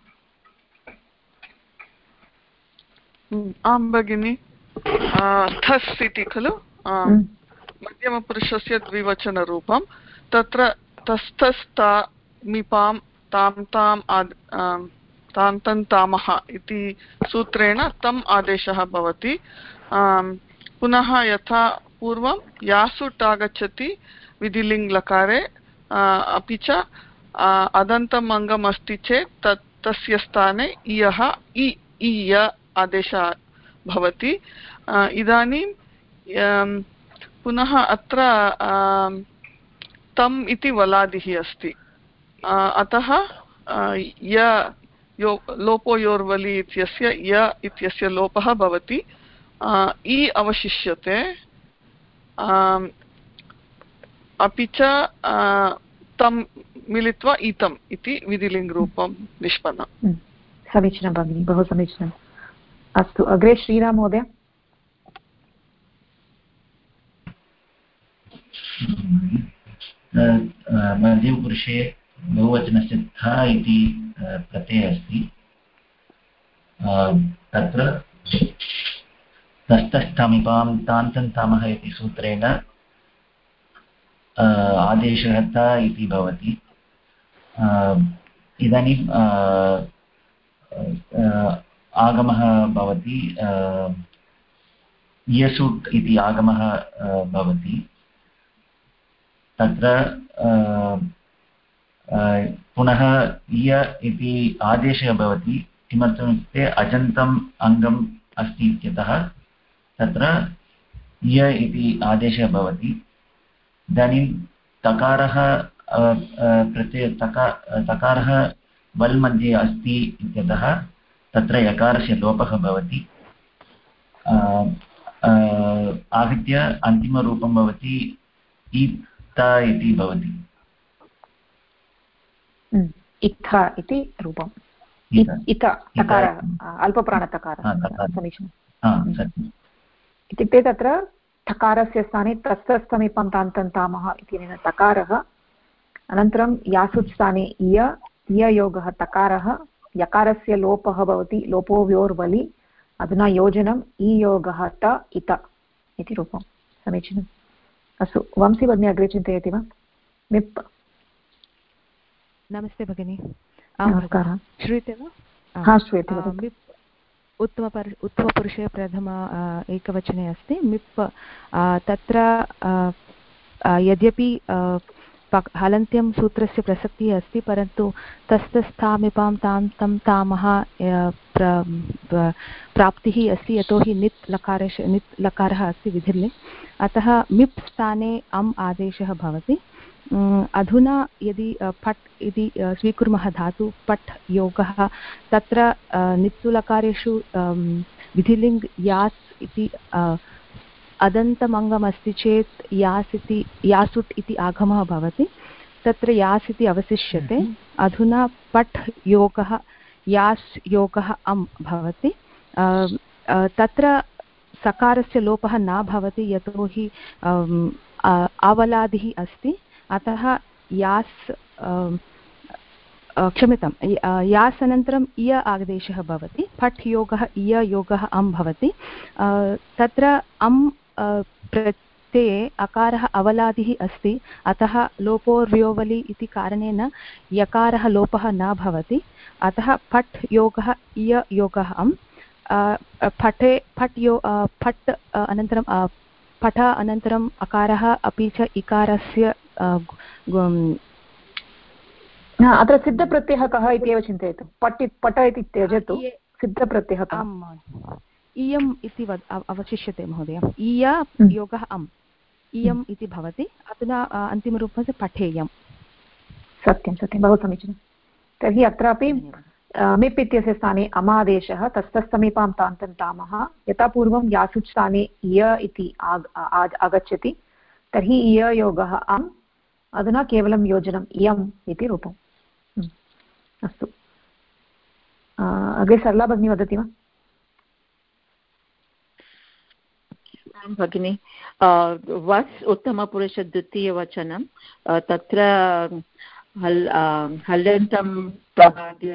आं भगिनि थस् इति खलु मध्यमपुरुषस्य द्विवचनरूपं तत्र तस्थस्तामिपां तां तां तान्तन्तामः इति सूत्रेण तम् आदेशः भवति पुनः यथा पूर्वं यासुट् आगच्छति विधिलिङ्ग्लकारे अपि च अदन्तम् अङ्गम् अस्ति चेत् तस्य स्थाने इयः इय आदेशः भवति इदानीं पुनः अत्र तम् इति वलादिः अस्ति अतः लोपो योर्वलि इत्यस्य य इत्यस्य लोपः भवति इ अवशिष्यते अपि च तं मिलित्वा इतम् इति विधिलिङ्गरूपं निष्पन्नम् समीचीनं भगिनि बहु समीचीनम् अस्तु अग्रे श्रीराम महोदय मध्यमपुरुषे बहुवचनस्य थ इति प्रत्ययः अस्ति तत्र तस्थस्थमिपां तान्तन्तामः इति सूत्रेण आदेशः त इति भवति इदानीं आगमः भवति यसुट् इति आगमः भवति तत्र पुनः इय इति आदेशः भवति किमर्थमित्युक्ते अजन्तम् अङ्गम् अस्ति इत्यतः तत्र इय इति आदेशः भवति इदानीं तकारः तकारः वल् मध्ये अस्ति इत्यतः तत्र यकारस्य लोपः भवति आहत्य अन्तिमरूपं भवति इत्थ इति भवति इत्थ इति रूपम् इत्थ तकारः अल्पप्राणतकारः समीचीनम् इत्युक्ते तत्र थकारस्य स्थाने तस्थस्थमिपं तान्तन्तामः इत्यनेन तकारः अनन्तरं यासुट् स्थाने इय इययोगः तकारः यकारस्य लोपः भवति लोपो व्योर्वलि अधुना योजनम् ईयोगः त इत इति रूपं समीचीनम् अस्तु वंशी भगिनी अग्रे चिन्तयति वा मिप् नमस्ते भगिनी नमस्कारः श्रूयते वा हा श्रूयते मिप् उत्तमपुरुषे प्रथम एकवचने अस्ति मिप् तत्र यद्यपि हलन्त्यं सूत्रस्य प्रसक्तिः अस्ति परन्तु तस्तस्थामिपां तां तं तामः प्राप्तिः अस्ति यतोहि नित् लकारः अस्ति विधिर्लिङ् अतः मिप् स्थाने अम् आदेशः भवति अधुना यदि पट् इति स्वीकुर्मः धातु पट् योगः तत्र नित्सुलकारेषु विधिलिङ्ग् यास् इति अदन्तमङ्गमस्ति चेत् यास् इति यासुट् इति आगमः भवति तत्र यास् इति अवशिष्यते अधुना पट् योगः यास् योगः अम् भवति तत्र सकारस्य लोपः न भवति यतोहि आवलादिः अस्ति अतः यास् क्षम्यतां यास् अनन्तरम् इय आदेशः भवति फट् योगः इय योगः अम् भवति तत्र अम् प्रत्यये अकारः अवलादिः अस्ति अतः लोपोर्व्योवलि इति कारणेन यकारः लोपः न भवति अतः फट् योगः इय योगः अम् फट् अनन्तरं पठ अनन्तरम् अकारः अपि च इकारस्य अत्र सिद्धप्रत्ययः कः इत्येव चिन्तयतु पठ इति त्यजतु सिद्धप्रत्ययः इयम् इति अवशिष्यते महोदय इय योगः अम् इयम् इति भवति अधुना अन्तिमरूपस्य पठेयम् सत्यं सत्यं बहु समीचीनं तर्हि अत्रापि मिप् इत्यस्य स्थाने अमादेशः तस्तसमीपां तान्तं तामः यथा पूर्वं यासुच् स्थाने इय इति आगच्छति तर्हि इय योगः अम् अधुना केवलं योजनम् इयम् इति रूपम् अस्तु अग्रे सरला भगिनी वदति वा भगिनी वस् उत्तमपुरुष द्वितीयवचनं तत्र हल्यन्तं प्रभाद्य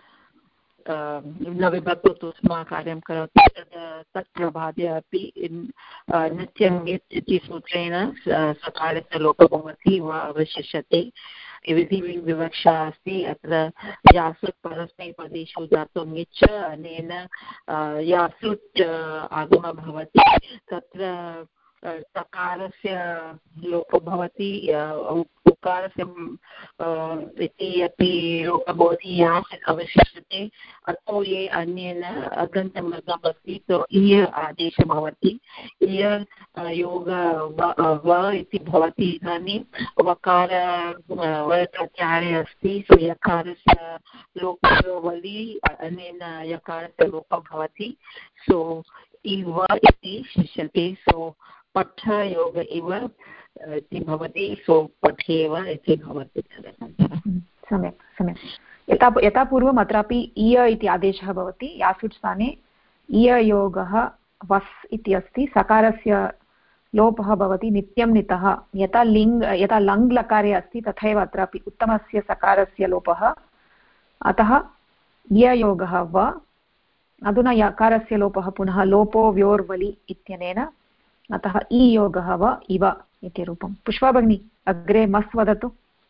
न विभक्तौ स्म कार्यं करोति तत् प्रभाद्य अपि नित्यं यत् इति सूत्रेण सकारस्य लोपः भवति वा अवशिष्यते विवक्षा अस्ति अत्र यासुट् परस्मैपदेषु दातुं इच्छ अनेन यासुट् आगमः भवति तत्र सकारस्य लोपो भवति उकारस्य इति अपि लोपः भवति यास् अवशिष्यते अतो ये अन्येन अगन्तमर्गम् अस्ति तो इय आदेशः भवति इय योग व इति भवति इदानीं वकार प्रत्याहारे अस्ति सो यकारस्य लोपो वलि अनेन यकारस्य लोपः भवति सो इव इति शिष्यते सो पठ योग इव इति भवति सो पठेव इति भवति सम्यक् सम्यक् यथा पूर्वम् अत्रापि इय इति आदेशः भवति यासुट् स्थाने इय योगः वस् इति अस्ति सकारस्य लोपः भवति नित्यं नितः यथा लङ् लकारे अस्ति तथैव अत्रापि उत्तमस्य सकारस्य लोपः अतः इय योगः व अधुना यकारस्य लोपः पुनः लोपो व्योर्वलि इत्यनेन अतः इ योगः व इव इति रूपं पुष्पा भगिनी अग्रे मस् वदतु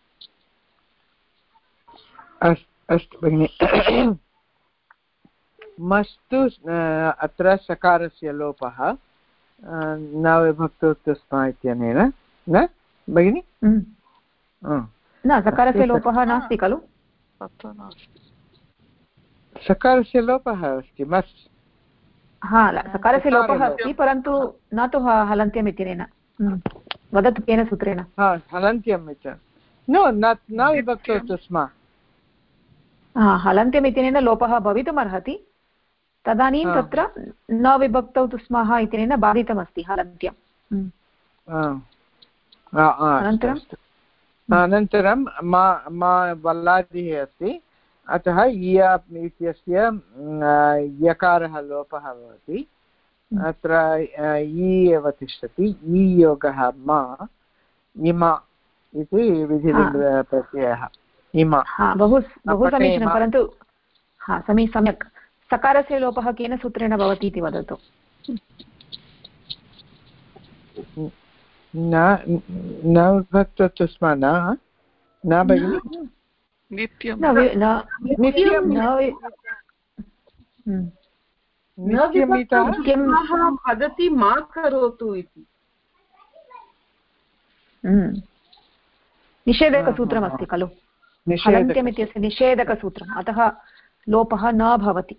अस्तु भगिनि मस्तु अत्र सकारस्य लोपः न विभक्तौ स्म इत्यनेन न भगिनि न सकारस्य लोपः नास्ति खलु सकारस्य लोपः अस्ति मस् हा सकारस्य लोपः अस्ति परन्तु न तु हलन्त्यम् इत्यनेन वदतु केन सूत्रेण हलन्त्यम् इति न विभक्तौ स्म हलन्त्यम् इत्यनेन लोपः भवितुमर्हति तदानीं तत्र न विभक्तौ तु स्मः इत्यनेन बाधितमस्ति हलन्त्यम् अनन्तरं मा वल्लादिः अस्ति अतः इय इत्यस्य यकारः लोपः भवति अत्र इ एव तिष्ठति इ योगः मा इमा इति विधिलिङ्गप्रत्ययः बहु बहु समीचीनं, परन्तु सम्यक्। सकारस्य लोपः केन सूत्रेण भवति इति वदतु। न भगिनि, वदति मा करोतु इति। निषेधकसूत्रमस्ति खलु, हलन्त्यम् इत्यस्य निषेधकसूत्रम्, अतः लोपः न भवति।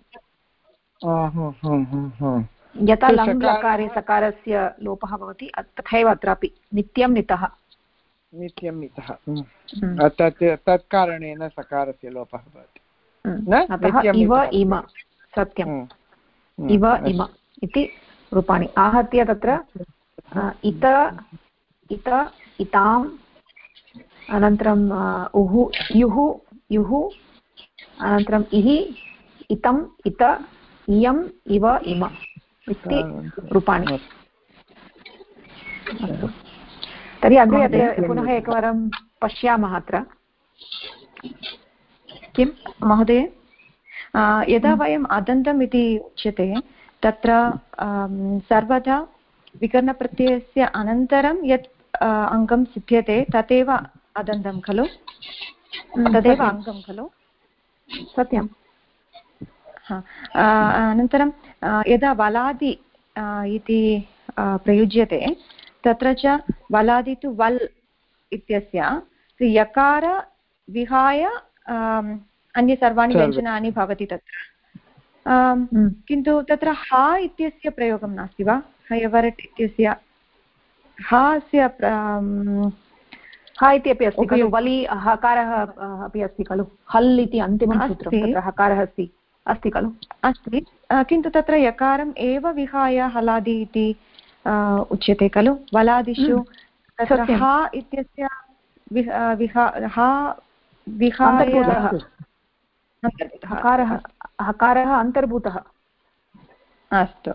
यथा लङ् लकारे सकारस्य लोपः भवति तथैव अत्रापि नित्यं नितः। तत् कारणेन सकारस्य लोपः भवति। अतः इव इम, सत्यम्, इव इम इति रूपाणि आहत्य तत्र इत इत इताम्, अनन्तरम् उहु युः युः, अनन्तरम् इहि इतम् इत इयम् इव इम इति रूपाणि। अस्तु, तर्हि अग्रे पुनः एकवारं पश्यामः। अत्र किं महोदय, यदा वयम् अदन्तम् इति उच्यते तत्र सर्वदा विकरणप्रत्ययस्य अनन्तरं यत् अङ्गं सिद्ध्यते तदेव अदन्तं खलु, तदेव अङ्गं खलु? सत्यं। अनन्तरं यदा वलादि इति प्रयुज्यते तत्र च वलादि तु वल् इत्यस्य यकार विहाय अन्य सर्वाणि व्यञ्जनानि भवति तत्र, किन्तु तत्र हा इत्यस्य प्रयोगं नास्ति वा? हयवरट् इत्यस्य हास्य हा इति अपि अस्ति खलु, वलि हकारः अपि अस्ति खलु, हल् इति अन्तिमं सूत्रं, तत्र हकारः अस्ति खलु? अस्ति, किन्तु तत्र यकारम् एव विहाय हलादि इति उच्यते खलु वलादिषु। तत्र हा इत्यस्य हकारः अन्तर्भूतः। अस्तु,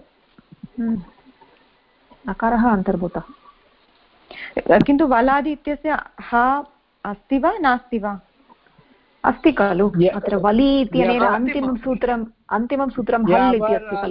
हकारः अन्तर्भूतः, किन्तु वलादि इत्यस्य हा अस्ति वा नास्ति वा? अस्ति खलु, अत्र वलि इत्यनेन अन्तिमं सूत्रं हल् इति अस्ति खलु।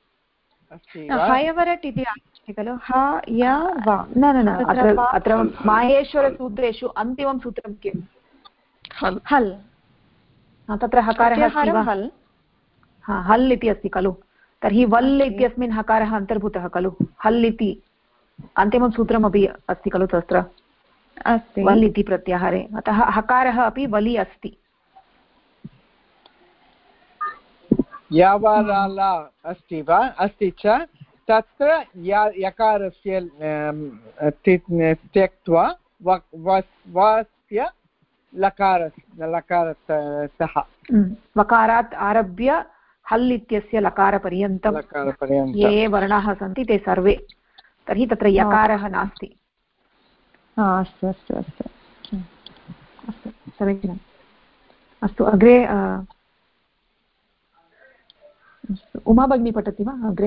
हयवरट् इति अस्ति खलु, हा या वा? न न न, अत्र माहेश्वरसूत्रेषु अन्तिमं सूत्रं किं? हल्। तत्र हकारः हल्, हल् इति अस्ति खलु, तर्हि वल् इत्यस्मिन् हकारः अन्तर्भूतः खलु, हल् इति अन्तिमं सूत्रमपि अस्ति खलु तत्र वल् इति प्रत्याहारे, अतः हकारः अपि वलि अस्ति। यावाला अस्ति वा? अस्ति च, तत्र यकारस्य त्यक्त्वा वस्य लकारतः वकारात् आरभ्य हल् इत्यस्य लकारपर्यन्तं ये वर्णाः सन्ति ते सर्वे, तर्हि तत्र यकारः नास्ति। अस्तु अस्तु अस्तु अस्तु, समीचीनम्। अस्तु, अग्रे उमा भगिनी पठति वा अग्रे?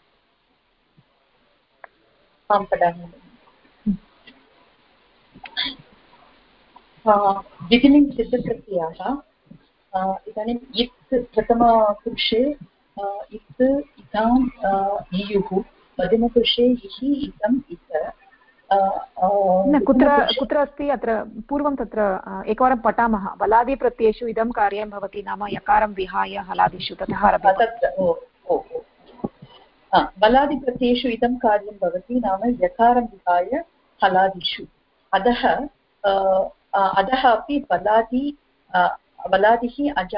आं पठामि। विधिलिङ्गसिद्धप्रत्ययाः इदानीम् इत् प्रथमपुरुषे इत् इताम् इयुः, मध्यमपुरुषे इहि इतम् इत। कुत्र अस्ति अत्र पूर्वं? तत्र एकवारं पठामः। बलादिप्रत्ययेषु इदं कार्यं भवति नाम यकारं विहाय हलादिषु, ततः बलादिप्रत्ययेषु इदं कार्यं भवति नाम यकारं विहाय हलादिषु। अधः अपि बलादिः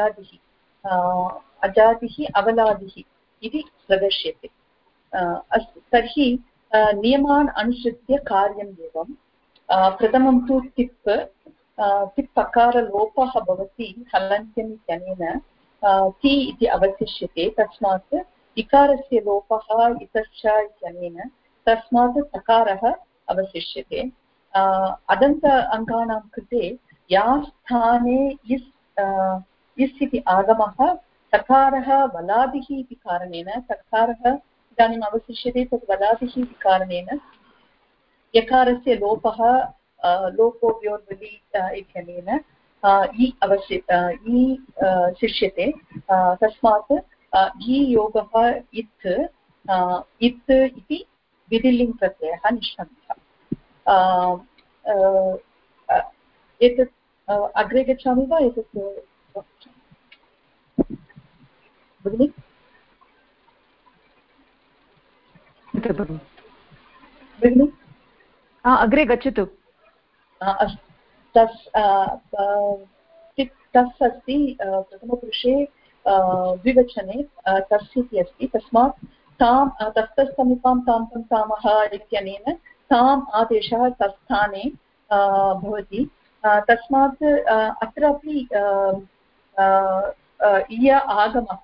अजादिः अवलादिः इति प्रदर्श्यते। अस्तु, तर्हि नियमान् अनुसृत्य कार्यम् एवं प्रथमं तु तिप्पकारलोपः भवति हलन्त्यम् इत्यनेन ति इति अवशिष्यते, तस्मात् इकारस्य लोपः इतश्च इत्यनेन तस्मात् सकारः अवशिष्यते। अदन्त अङ्गानां कृते या स्थाने इस् इति आगमः सकारः वलादिः इति कारणेन सकारः इदानीम् अवशिष्यते, तद् वलादिः इति कारणेन यकारस्य लोपो व्योर्वलि इत्यनेन इ शिष्यते तस्मात् इ योगः इत् इति विधिलिङ्ग् प्रत्ययः निष्पन्नः एतत् अग्रे गच्छामि वा एतत् भगिनि भगिनि अग्रे गच्छतु तस् अस्ति प्रथमपुरुषे द्विवचने तस् इति अस्ति तस्मात् ताम् तस्थसमीपां तां तं तामः इत्यनेन ताम् आदेशः तत्स्थाने भवति तस्मात् अत्रापि इय आगमः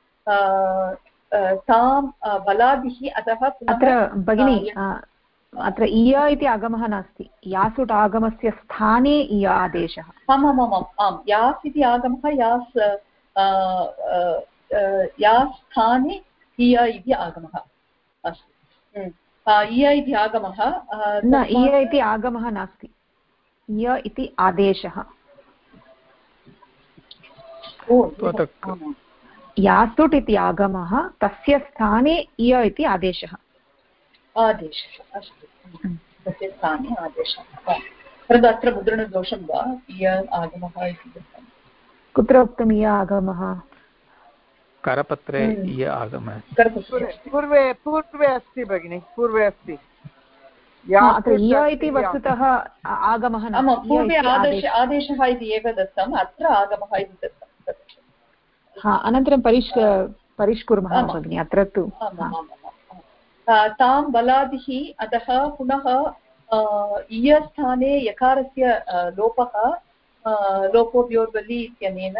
तां बलादिः अतः अत्र भगिनी अत्र इय इति आगमः नास्ति यासुट् आगमस्य स्थाने इय आदेशः आम् यास् इति आगमः यास् स्थाने इय इति आगमः अस्तु इय इति आगमः न इय इति आगमः नास्ति इय इति आदेशः यासुट् इति आगमः तस्य स्थाने इय इति आदेशः अस्तु तस्य स्थाने आदेशः परन्तु अत्र मुद्रणदोषं वा इय आगमः इति कुत्र उक्तम् इय आगमः करपत्रे इय आगमः पूर्वे अस्ति भगिनि पूर्वे अस्ति अत्र इय इति वस्तुतः आगमः पूर्वे आदेशः इति एव दत्तम् अत्र आगमः इति दत्तम् अनन्तरं परिष्कुर्मः भगिनि अत्र तु तां बलादिः अतः पुनः इयस्थाने यकारस्य लोपः लोपोद्योर्बलि इत्यनेन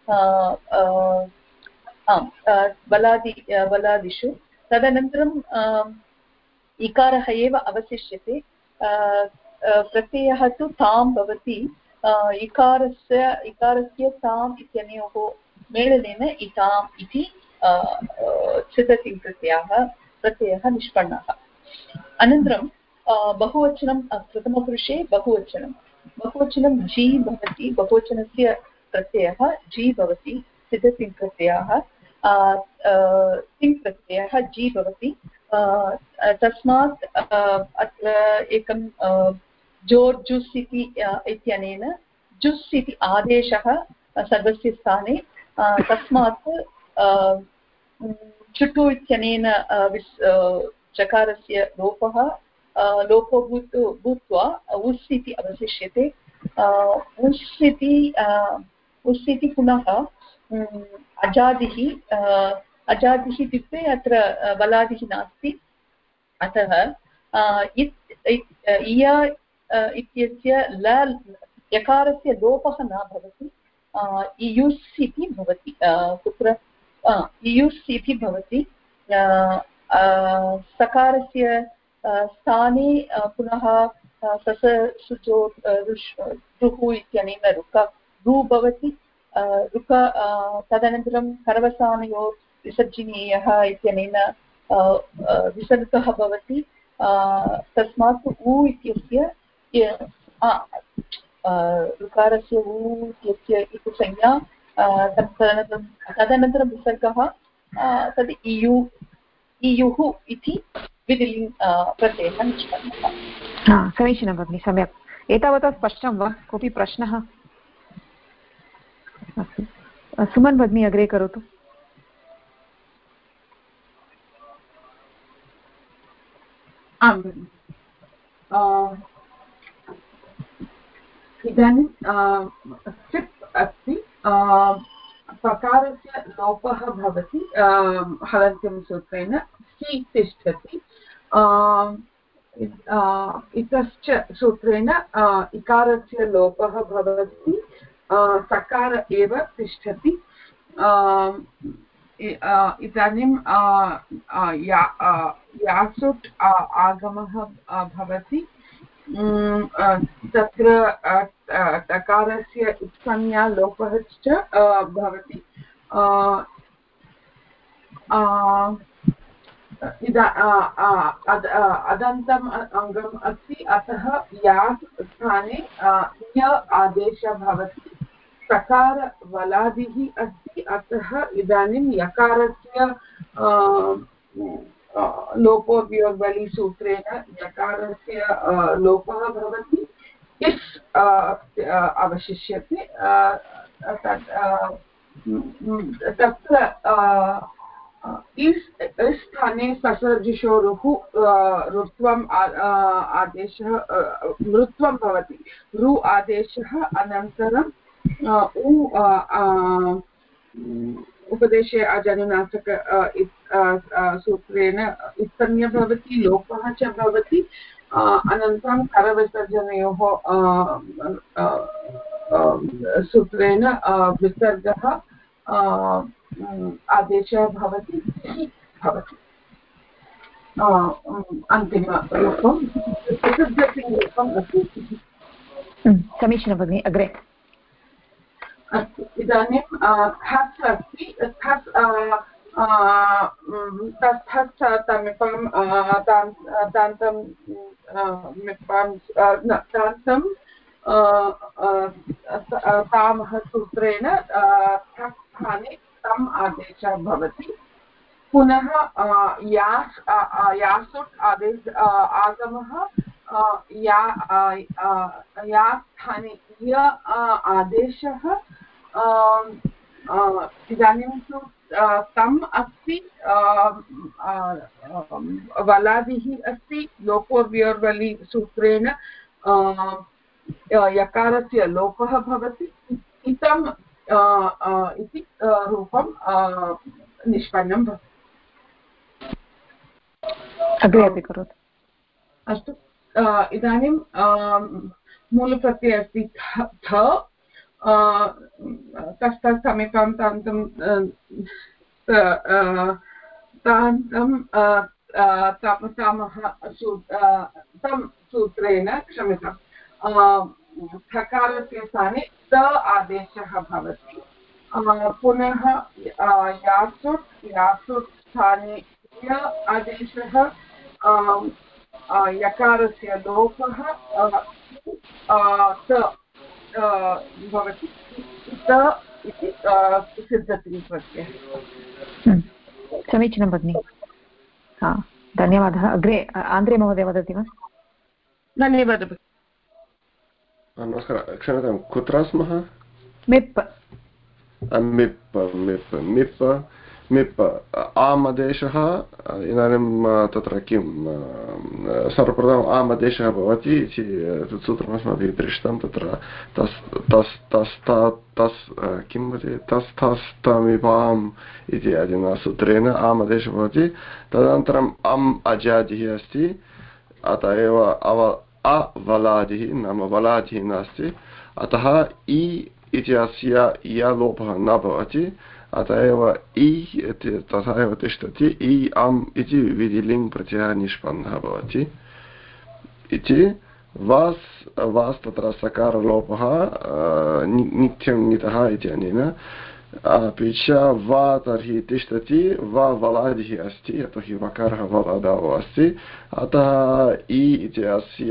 बलादिषु तदनन्तरं इकारः एव अवशिष्यते प्रत्ययः तु तां भवति इकारस्य ताम् इत्यनयोः मेलनेन इताम् इति चिततिङ् प्रत्ययः निष्पन्नः अनन्तरं बहुवचनं प्रथमपुरुषे बहुवचनं जी भवति बहुवचनस्य प्रत्ययः जी भवति सिद्धतिङ् प्रत्ययः तिङ् प्रत्ययः जी भवति तस्मात् अत्र एकं जोर् जुस् इत्यनेन जुस् इति आदेशः सर्वस्य स्थाने तस्मात् चुटु इत्यनेन चकारस्य लोपो भूत्वा उस् इति अवशिष्यते उस् इति पुनः अजादिः इत्युक्ते अत्र बलादिः नास्ति अतः इय इत्यस्य यकारस्य लोपः न भवति इयुस् इति भवति कुत्र इयुस् इति भवति सकारस्य स्थाने पुनः सस सुचो रुः इत्यनेन रु भवति रुक तदनन्तरं करवसानयोः विसर्जनीयः इत्यनेन विसर्गः भवति तस्मात् उ इत्यस्य ऋकारस्य उ इति संज्ञा तदनन्तरं विसर्गः तद् इयुः इति विधिलिङ्ग् प्रत्ययः निष्पन्नः समीचीनं भगिनि सम्यक् एतावता स्पष्टं वा कोऽपि प्रश्नः अस्तु सुमन् भगिनी अग्रे करोतु आं भगिनि इदानीं स्ट्रिप् अस्ति पकारस्य लोपः भवति हलन्त्यं सूत्रेण सी तिष्ठति इतश्च सूत्रेण इकारस्य लोपः भवति सकार एव तिष्ठति इदानीं यासुट् आगमः भवति तत्र तकारस्य संज्ञा लोपः च भवति अदन्तम् अङ्गम् अस्ति अतः यास् स्थाने य आदेशः भवति सकारवलादिः अस्ति अतः इदानीं यकारस्य लोपोऽव्योर्बलि सूत्रेण यकारस्य लोपः भवति इस् अवशिष्यते तत्र स्थाने ससर्जिषोरुः ऋत्वम् आदेशः मृत्वं भवति रु आदेशः अनन्तरं उपदेशे अजनुनासिक सूत्रेण इत्संज्ञा भवति लोपः च भवति अनन्तरं करविसर्जनयोः सूत्रेण विसर्गः आदेशः भवति अन्तिमरूपं रूपम् अस्ति। समीचीनं भगिनि अग्रे। अस्तु इदानीं खस् अस्ति खस् तस्थस् तमिपं तान्तं मिपां तान्तं तामः सूत्रेण खस् स्थाने तम् आदेशः भवति पुनः यासुट् आगमः या स्थाने य आदेशः इदानीं तु तम् अस्ति वलादिः अस्ति लोपोऽव्योर्बलि सूत्रेण यकारस्य लोपः भवति इतम् इति रूपं निष्पन्नं भवति। अग्रे अपि करोतु। अस्तु इदानीं मूलप्रत्ययः अस्ति थ तस्थस् समीपं तान्तं तामः तं सूत्रेण क्षम्यतां थकारस्य स्थाने त आदेशः भवति पुनः यासुट् स्थाने य आदेशः यकारस्य लोपः त भवति त इति सिद्धत्रिप्रत्ययः। समीचीनं भगिनि। धन्यवादः। अग्रे आन्द्रे महोदय वदति वा? धन्यवादः। नमस्कारः। क्षम्यतां कुत्र स्मः? मिप् मिप् आमदेशः इदानीं तत्र किं सर्वप्रथमम् आमदेशः भवति इति सूत्रम् अस्माभिः दृष्टं तत्र किं वदति तस्थस्तमिपाम् इति अधुना सूत्रेण आमदेशः भवति तदनन्तरम् अम् अजादिः अस्ति अत एव अवलादिः नाम वलादिः नास्ति अतः इ इत्यस्य य लोपः न भवति अतः एव इ तथा एव तिष्ठति इ अम् इति विधिलिङ् प्रत्ययः निष्पन्नः भवति इति वास् तत्र सकारलोपः नित्यं नीतः इत्यनेन अपि च वा तर्हि तिष्ठति वा वलादिः अस्ति यतोहि वकारः वलादौ अस्ति अतः इ इत्यस्य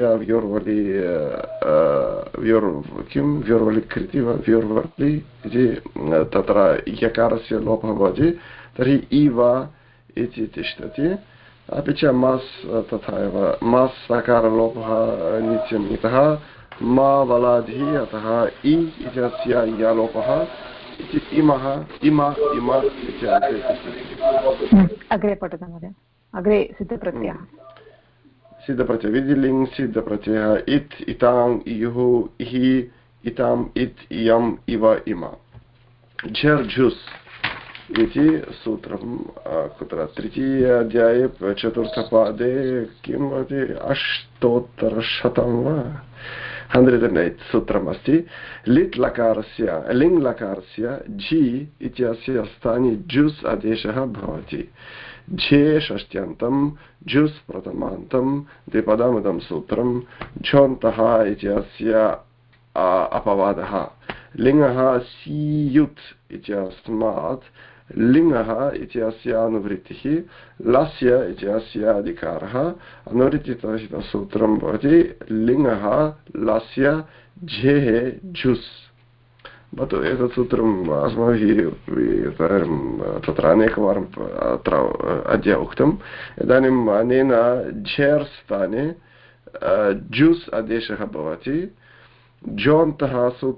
व्योर्वलि कृति वा व्योर्वलि इति तत्र यकारस्य लोपः भवति तर्हि इ वा इति तिष्ठति अपि च मस् तथा एव मस् सकारलोपः नित्यं नीतः मा वलादिः अतः इ इत्यस्य य लोपः इमः इमा इत्यादि अग्रे पठतु महोदय। अग्रे सिद्धप्रत्ययः विधिलिङ् सिद्धप्रत्ययः इत् इताङ् इयुः इहि इताम् इत् इयम् इव इम झर्झुस् इति सूत्रं कुत्र तृतीयाध्याये चतुर्थपादे किं वदति 800 वा 108 सूत्रमस्ति लिट् लकारस्य लिङ् लकारस्य झि इत्यस्य स्थाने जुस् आदेशः भवति झे षष्ट्यन्तं जुस् प्रथमान्तं द्विपदमिदं सूत्रं झोन्तः इत्यस्य अपवादः लिङ्गः सीयुत् इत्यस्मात् लिङ्गः इत्यस्य अनुवृत्तिः लस्य इत्यस्य अधिकारः अनुवृत्तिसूत्रं भवति लिङ्गः लस्य झेः झुस् भवतु एतत् सूत्रम् अस्माभिः तत्र अनेकवारम् अत्र अद्य उक्तम् इदानीम् अनेन झेर् स्थाने जूस् आदेशः भवति जोन्तः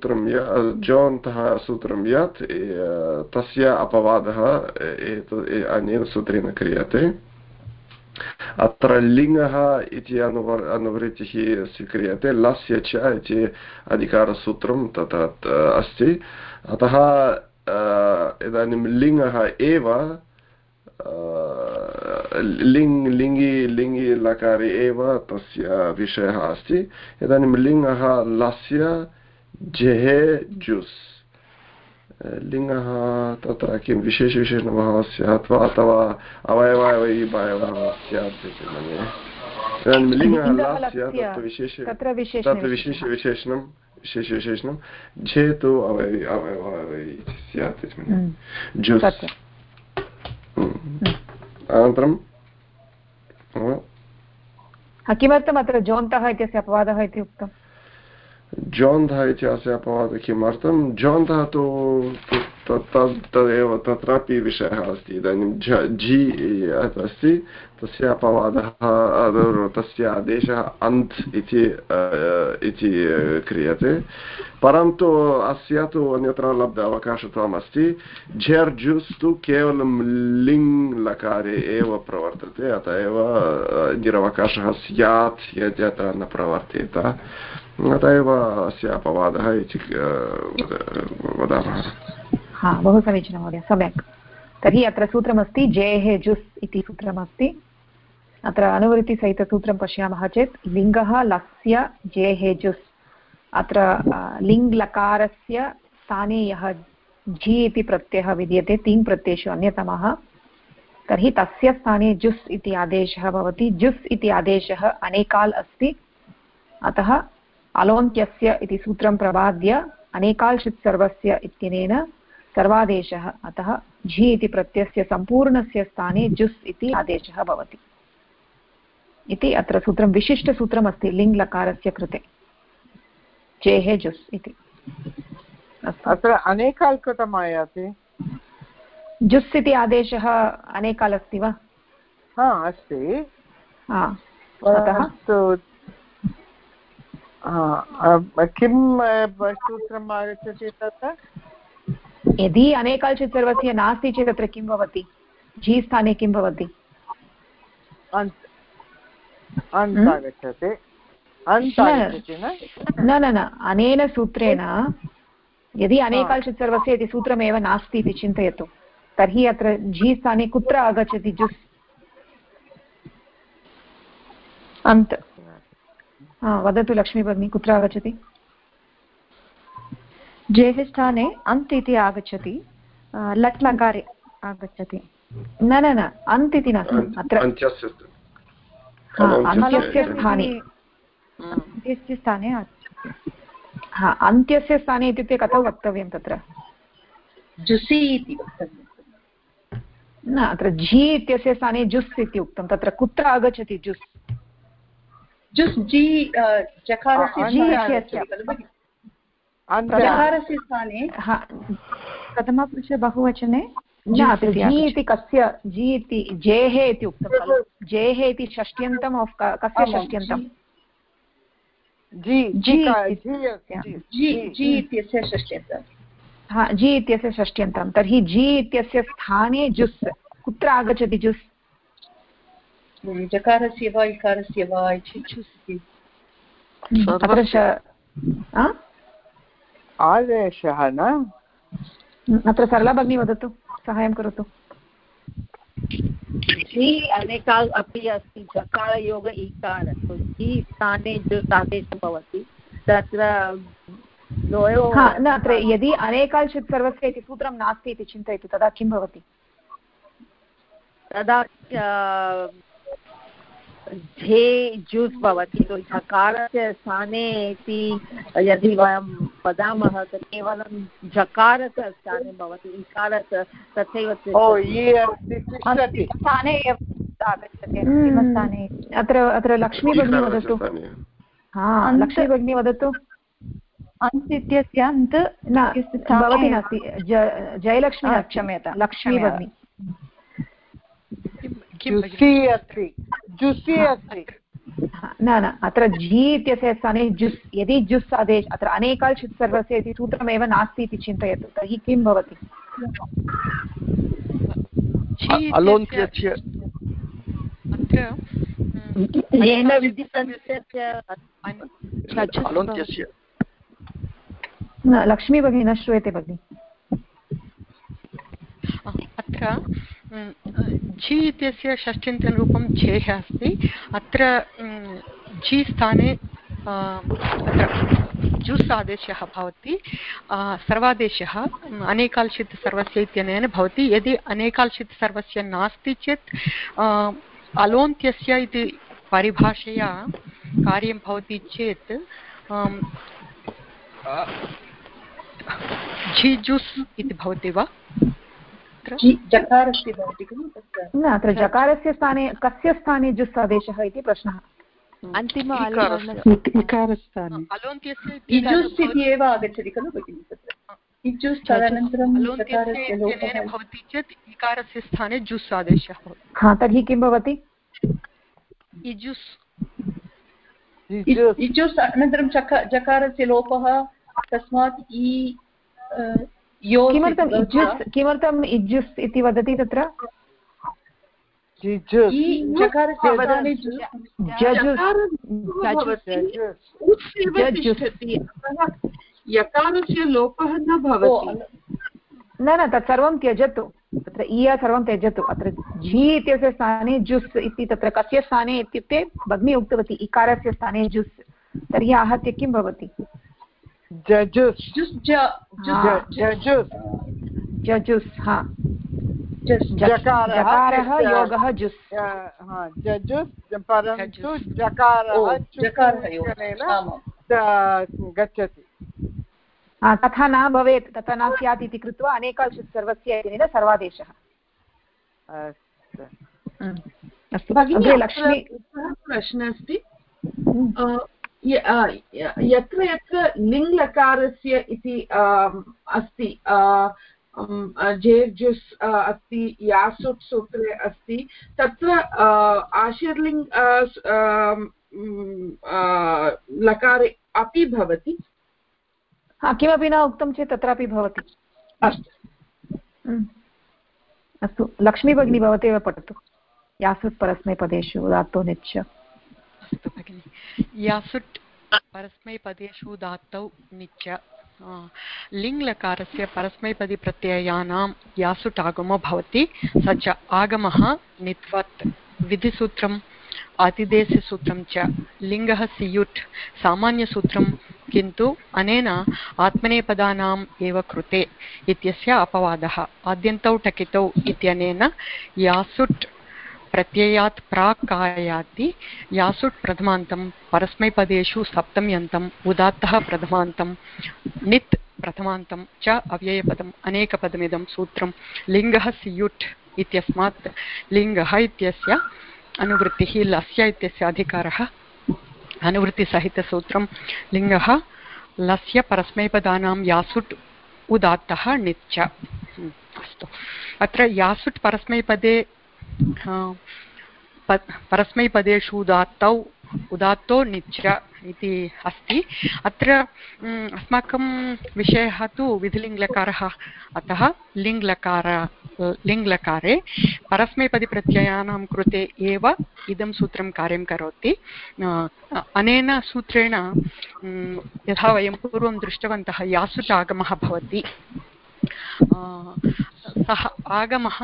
सूत्रं यत् तस्य अपवादः अनेन सूत्रेण क्रियते अत्र लिङ्गः इति अनुवृत्तिः स्वीक्रियते लस्य च इति अधिकारसूत्रं तत्र अस्ति अतः इदानीं लिङ्गः एव लिङ्गि लकारे एव तस्य विषयः अस्ति इदानीं लिङ्गः लस्य जेहे जुस् लिङ्गः तत्र किं विशेषविशेषणभावः स्यात् वा अथवा अवयवभावः स्यात् इति मन्ये इदानीं लिङ्गः लस्य तत्र विशेषविशेषणं झेतु अवयवभावः स्यात् इति मन्ये जुस् अनन्तरं किमर्थम् अत्र जोन्तः इत्यस्य अपवादः इति उक्तम् जोन्धः इत्यस्य अपवादः किमर्थं जोन्धः तु तदेव तत्रापि विषयः अस्ति इदानीं झि अस्ति तस्य अपवादः तस्य आदेशः अन्त् इति क्रियते परन्तु अस्य तु अन्यत्र लब्ध अवकाशत्वम् अस्ति झेर् जूस् तु केवलं लिङ् लकारे एव प्रवर्तते अत एव निरवकाशः स्यात् यद्यत्र न प्रवर्तेत अत एव अस्य अपवादः इति वदामः बहु समीचीनं महोदय सम्यक् तर्हि अत्र सूत्रमस्ति जेः जुस् इति सूत्रमस्ति अत्र अनुवृत्तिसहितसूत्रं पश्यामः चेत् लिङ्गः लस्य जेः जुस् अत्र लिङ् लकारस्य स्थाने यः झि इति प्रत्ययः विद्यते तिङ् प्रत्ययेषु अन्यतमः तर्हि तस्य स्थाने जुस् इति आदेशः भवति जुस् इति आदेशः अनेकाल् अस्ति अतः अलोन्त्यस्य इति सूत्रं प्रबाद्य अनेकाल् षित् सर्वस्य इत्यनेन सर्वादेशः अतः झि इति प्रत्ययस्य सम्पूर्णस्य स्थाने जुस् इति आदेशः भवति इति अत्र सूत्रं विशिष्टसूत्रमस्ति लिङ् लकारस्य कृते जेः जुस् इति अत्र अनेकाल् कृतम् आयाति जुस् इति आदेशः अनेकाल् अस्ति वा अस्ति किं सूत्रम् आगच्छति तत्र यदि अनेकाल् षित् सर्वस्य नास्ति चेत् तत्र किं भवति झि स्थाने किं भवति न अनेन सूत्रेण यदि अनेकाल् षित् सर्वस्य इति सूत्रमेव नास्ति इति चिन्तयतु तर्हि अत्र झि स्थाने कुत्र आगच्छति जुस् अन्त् वदतु लक्ष्मी भगिनी कुत्र आगच्छति जेः स्थाने अन्त् इति आगच्छति लट् लकारे आगच्छति न अन्त् इति नास्ति अत्र अन्त्यस्य स्थाने अन्त्यस्य स्थाने इत्युक्ते कथं वक्तव्यं तत्र जुसि इति न अत्र झि इत्यस्य स्थाने जुस् इति उक्तं तत्र कुत्र आगच्छति जुस् जुस् जि जकारस्य स्थाने प्रथमपुरुष बहुवचने झि इति कस्य झि इति जेः इति उक्तं खलु जेः इति षष्ट्यन्तम् आफ् कस्य षष्ट्यन्तं जि इत्यस्य षष्ट्यन्तं झि इत्यस्य षष्ट्यन्तं तर्हि झि इत्यस्य स्थाने जुस् कुत्र आगच्छति जुस् जकारस्य वा इकारस्य वा आदेशः न अत्र सरला भगिनी वदतु साहाय्यं करोतु झि अनेकाल् अपि अस्ति जकारयोग इकार झि स्थाने जुस् आदेशः भवति तत्र न अत्र यदि अनेकाल् षित् सर्वस्य इति सूत्रं नास्ति इति चिन्तयतु तदा किं भवति तदा झे जुस् भवति झकारस्य स्थाने इति यदि वयं वदामः तत् केवलं झकारस्य स्थाने भवति इकारस्य तथैव स्थाने एव आगच्छति अन्तिमस्थाने अत्र लक्ष्मी भगिनी वदतु लक्ष्मी भगिनी वदतु अन्त् इत्यस्य अन्त् भवति नास्ति जयलक्ष्मी क्षम्यतां लक्ष्मी भगिनी न अत्र झि इत्यस्य स्थाने जुस् यदि जुस् आदेश अत्र अनेकाल् षित् सर्वस्य इति सूत्रमेव नास्ति इति चिन्तयतु तर्हि किं भवति लक्ष्मी भगिनी न श्रूयते भगिनि अत्र झि इत्यस्य षष्ठ्यन्तरूपं झेः अस्ति अत्र झि स्थाने अत्र जुस् आदेशः भवति सर्वादेशः अनेकाल्षित् सर्वस्य इत्यनेन भवति यदि अनेकाल्षित् सर्वस्य नास्ति चेत् अलोन्त्यस्य इति परिभाषया कार्यं भवति चेत् झि जुस् इति भवति वा जकारस्य भवति खलु न अत्र जकारस्य स्थाने कस्य स्थाने जुस् आदेशः इति प्रश्नः अन्तिम अलोन्त्यस्य इजुस् इति एव आगच्छति खलु भगिनि तत्र इजुस् तदनन्तरं जकारस्य लोपः भवति चेत् इकारस्य स्थाने जुस् आदेशः भवति हा तर्हि किं भवति इजुस् अनन्तरं जकारस्य लोपः तस्मात् किमर्थम् इजुस् इति वदति तत्र यकारस्य लोपः न भवति न तत्सर्वं त्यजतु तत्र इय सर्वं त्यजतु अत्र झि इत्यस्य स्थाने जुस् इति तत्र कस्य स्थाने इत्युक्ते भगिनी उक्तवती इकारस्य स्थाने जुस् तर्हि आहत्य किं भवति जजुस् हा जकारः योगः जुस् परन्तु जकारः गच्छति तथा न भवेत् तथा न स्यात् इति कृत्वा अनेकाल्षित् सर्वस्य इत्यनेन सर्वादेशः अस्तु अग्रे लक्ष्मी प्रश्नः अस्ति यत्र यत्र लिङ्लकारस्य इति अस्ति जेर्जुस् अस्ति यासुट् सूत्रे अस्ति तत्र आशीर्लिङ्ग् लकारे अपि भवति किमपि न उक्तं चेत् तत्रापि भवति अस्तु लक्ष्मी भगिनी भवतेव पठतु यासुट् परस्मैपदेषु उदात्तो निच्च अस्तु भगिनि यासुट् परस्मैपदेषु धातौ निच्च लिङ्लकारस्य परस्मैपदीप्रत्ययानां यासुट् आगमो भवति स च आगमः नित्वत् विधिसूत्रम् आतिदेशसूत्रं च लिङ्गः सियुट् सामान्यसूत्रं किन्तु अनेन आत्मनेपदानाम् एव कृते इत्यस्य अपवादः आद्यन्तौ टकितौ इत्यनेन यासुट् प्रत्ययात् प्राक् आयाति यासुट् प्रथमान्तं परस्मैपदेषु सप्तम्यन्तम् उदात्तः प्रथमान्तं नित् प्रथमान्तं च अव्ययपदम् अनेकपदमिदं सूत्रं लिङ्गः सियुट् इत्यस्मात् लिङ्गः इत्यस्य अनुवृत्तिः लस्य इत्यस्य अधिकारः अनुवृत्तिसहितसूत्रं लिङ्गः लस्य परस्मैपदानां यासुट् उदात्तः नित् च अस्तु अत्र यासुट् परस्मैपदे परस्मैपदेषु उदात्तो निच्च इति अस्ति अत्र अस्माकं विषयः तु विधिलिङ्लकारः अतः लिङ्लकारे परस्मैपदीप्रत्ययानां कृते एव इदं सूत्रं कार्यं करोति अनेन सूत्रेण यथा वयं पूर्वं दृष्टवन्तः यासुट् आगमः भवति सः आगमः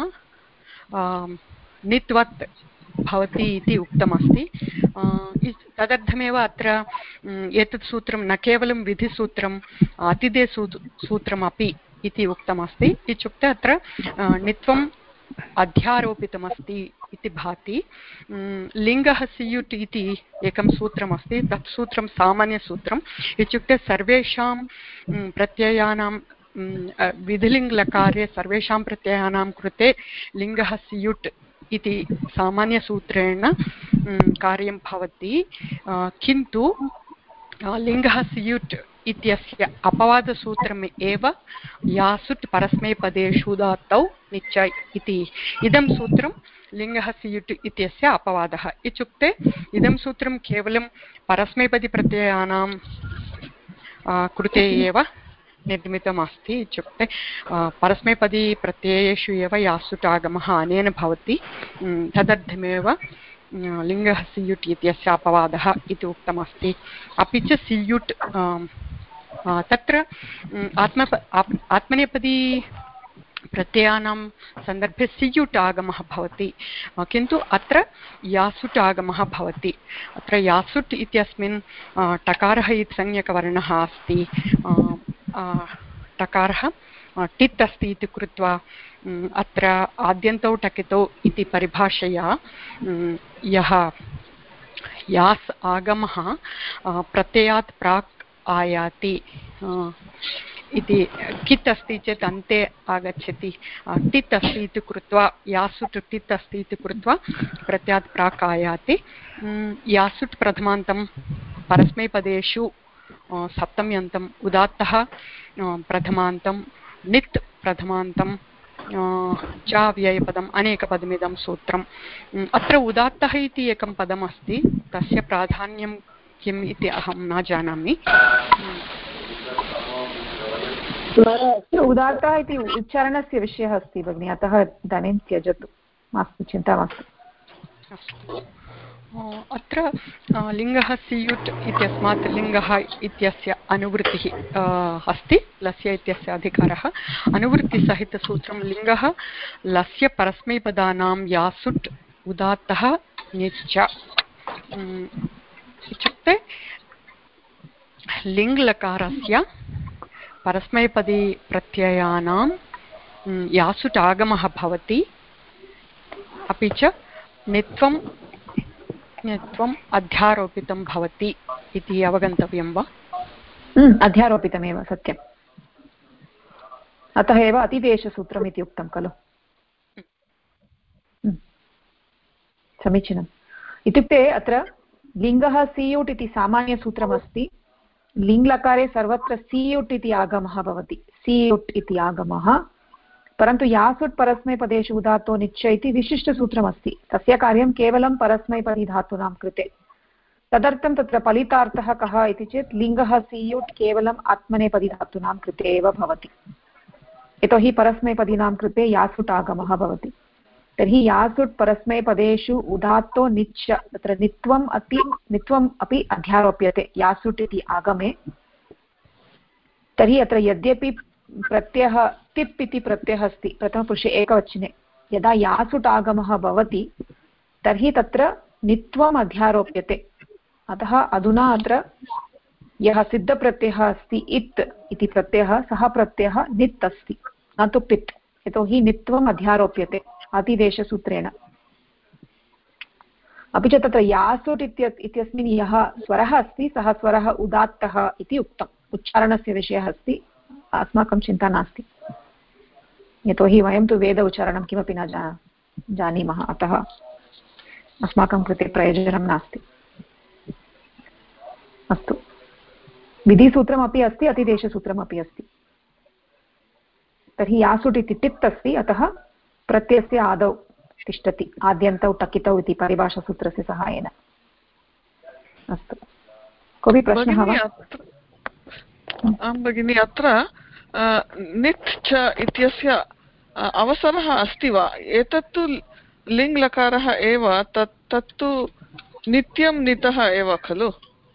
नित्वत् भवति इति उक्तमस्ति तदर्थमेव अत्र एतत् सूत्रं न केवलं विधिसूत्रम् अतिदेशसूत्रमपि इति उक्तमस्ति इत्युक्ते अत्र नित्वम् अध्यारोपितमस्ति इति भाति लिङ्गः सियुट् इति एकं सूत्रमस्ति तत् सूत्रं सामान्यसूत्रम् इत्युक्ते सर्वेषां प्रत्ययानां विधिलिङ्लकारे सर्वेषां प्रत्ययानां कृते लिङ्गः सियुट् इति सामान्यसूत्रेण कार्यं भवति किन्तु लिङ्गः सियुट् इत्यस्य अपवादसूत्रम् एव यासुट् परस्मैपदेषु उदात्तौ निश्चय इति। इदं सूत्रं लिङ्गः सियुट् इत्यस्य अपवादः। इत्युक्ते इदं सूत्रं केवलं परस्मैपदिप्रत्ययानां कृते एव निर्मितमस्ति। इत्युक्ते परस्मैपदीप्रत्ययेषु एव यासुट् आगमः अनेन भवति, तदर्थमेव लिङ्गः सियुट् इत्यस्य अपवादः इति उक्तमस्ति। अपि च सियुट् तत्र आत्मनेपदी प्रत्ययानां सन्दर्भे सियुट् आगमः भवति, किन्तु अत्र यासुट् आगमः भवति। अत्र यासुट् इत्यस्मिन् टकारः इति संज्ञकवर्णः अस्ति। टकारः टित् अस्ति इति कृत्वा अत्र आद्यन्तौ टकितौ इति परिभाषया यः यास् आगमः प्रत्ययात् प्राक् आयाति इति। कित् अस्ति चेत् अन्ते आगच्छति, टित् अस्ति इति कृत्वा यासुट् टित् अस्ति इति कृत्वा प्रत्ययात् प्राक् आयाति। यासुट् प्रथमान्तं परस्मैपदेषु सप्तम्यन्तम्, उदात्तः प्रथमान्तं, नित् प्रथमान्तं च व्ययपदम्, अनेकपदमिदं सूत्रम्। अत्र उदात्तः इति एकं पदमस्ति, तस्य प्राधान्यं किम् इति अहं न जानामि। उदात्तः इति उच्चारणस्य विषयः अस्ति भगिनि, अतः इदानीं त्यजतु, मास्तु, चिन्ता मास्तु। अत्र लिङ्गः सियुट् इत्यस्मात् लिङ्गः इत्यस्य अनुवृत्तिः अस्ति, लस्य इत्यस्य अधिकारः। अनुवृत्तिसहितसूत्रं लिङ्गः लस्य परस्मैपदानां यासुट् उदात्तः निश्च। इत्युक्ते लिङ्लकारस्य परस्मैपदी प्रत्ययानां यासुट् आगमः भवति, अपि च नित्वम् अध्यारोपितं भवति इति अवगन्तव्यं वा? अध्यारोपितमेव, सत्यम्। अतः एव अतिदेशसूत्रम् इति उक्तं खलु। समीचीनम्। इत्युक्ते अत्र लिङ्गः सियुट् इति सामान्यसूत्रमस्ति। लिङ्लकारे सर्वत्र सियुट् इति आगमः भवति, सियुट् इति आगमः। परन्तु यासुट् परस्मैपदेषु उदात्तो निश्चय इति विशिष्टसूत्रमस्ति। तस्य कार्यं केवलं परस्मैपदीधातूनां कृते। तदर्थं तत्र फलितार्थः कः इति चेत् लिङ्गः सियुट् केवलम् आत्मनेपदीधातूनां कृते एव भवति, यतोहि परस्मैपदीनां कृते यासुट् आगमः भवति। तर्हि यासुट् परस्मैपदेषु उदात्तो निच्च, तत्र नित्वम् अपि अध्यारोप्यते यासुट् इति आगमे। तर्हि अत्र यद्यपि प्रत्ययः तिप् इति प्रत्ययः अस्ति प्रथमपुरुषे एकवचने, यदा यासुट् आगमः भवति तर्हि तत्र नित्वम् अध्यारोप्यते। अतः अधुना अत्र यः सिद्धप्रत्ययः अस्ति इत् इति प्रत्ययः, सः प्रत्ययः नित् अस्ति, न तु पित्, यतोहि नित्वम् अध्यारोप्यते अतिदेशसूत्रेण। अपि च तत्र यासुट् इत्यस्मिन् यः स्वरः अस्ति सः स्वरः उदात्तः इति उक्तम्। उच्चारणस्य विषयः अस्ति, अस्माकं चिन्ता नास्ति, यतोहि वयं तु वेद उच्चारणं किमपि न जानीमः, अतः अस्माकं कृते प्रयोजनं नास्ति। अस्तु, विधिसूत्रमपि अस्ति, अतिदेशसूत्रमपि अस्ति। तर्हि यासुट् इति टित् अस्ति, अतः प्रत्ययस्य आदौ तिष्ठति, आद्यन्तौ टकितौ इति परिभाषासूत्रस्य सहायेन। अस्तु, कोऽपि प्रश्नः वा? आं भगिनि, अत्र नित् च इत्यस्य अवसरः अस्ति वा? एतत्तु लिङ्लकारः एव, तत्तु नित्यं नितः एव खलु?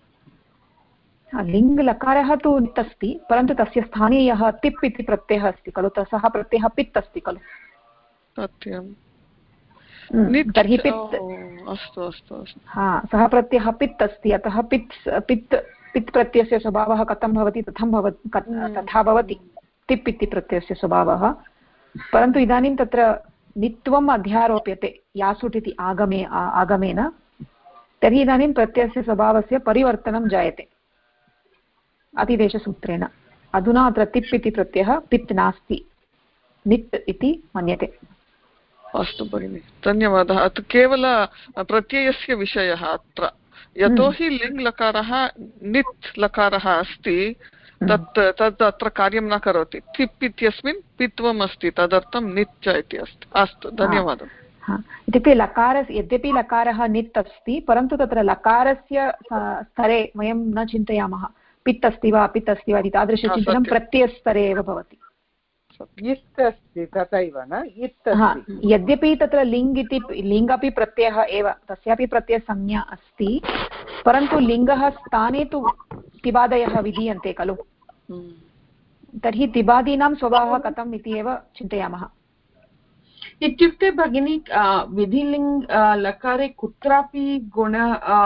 लिङ्लकारः तु नित् अस्ति, परन्तु तस्य स्थाने यः तिप् इति प्रत्ययः अस्ति खलु, सः प्रत्ययः पित् अस्ति खलु। सत्यं। तर्हि पित्, अस्तु अस्तु अस्तु, सः प्रत्ययः पित् अस्ति, अतः पित् प्रत्ययस्य स्वभावः कथं भवति तथा भवति तिप् इति प्रत्ययस्य स्वभावः। परन्तु इदानीं तत्र नित्वम् अध्यारोप्यते यासुट् इति आगमेन, तर्हि इदानीं प्रत्ययस्य स्वभावस्य परिवर्तनं जायते अतिदेशसूत्रेण। अधुना अत्र तिप् इति प्रत्ययः पित् नास्ति, नित् इति मन्यते। अस्तु भगिनि, धन्यवादः। केवल प्रत्ययस्य विषयः अत्र यतोहि लिङ् लकारः नित् लकारः अस्ति तत् अत्र कार्यं न करोति तिप् इत्यस्मिन् पित्वम् अस्ति तदर्थं नित् इति अस्ति अस्तु धन्यवादः इत्युक्ते लकारस्य यद्यपि लकारः नित् अस्ति परन्तु तत्र लकारस्य स्तरे वयं न चिन्तयामः पित् अस्ति वा पित् अस्ति वा इति तादृशचिन्तनं प्रत्ययस्तरे एव भवति इत् अस्ति तथैव न इत् यद्यपि तत्र लिङ् इति लिङ् अपि प्रत्ययः एव तस्यापि प्रत्ययसंज्ञा अस्ति परन्तु लिङ्गः स्थाने तु तिबादयः विधीयन्ते खलु तर्हि तिबादीनां स्वभावः कथम् इति एव चिन्तयामः इत्युक्ते भगिनी विधिलिङ्ग् लकारे कुत्रापि गुण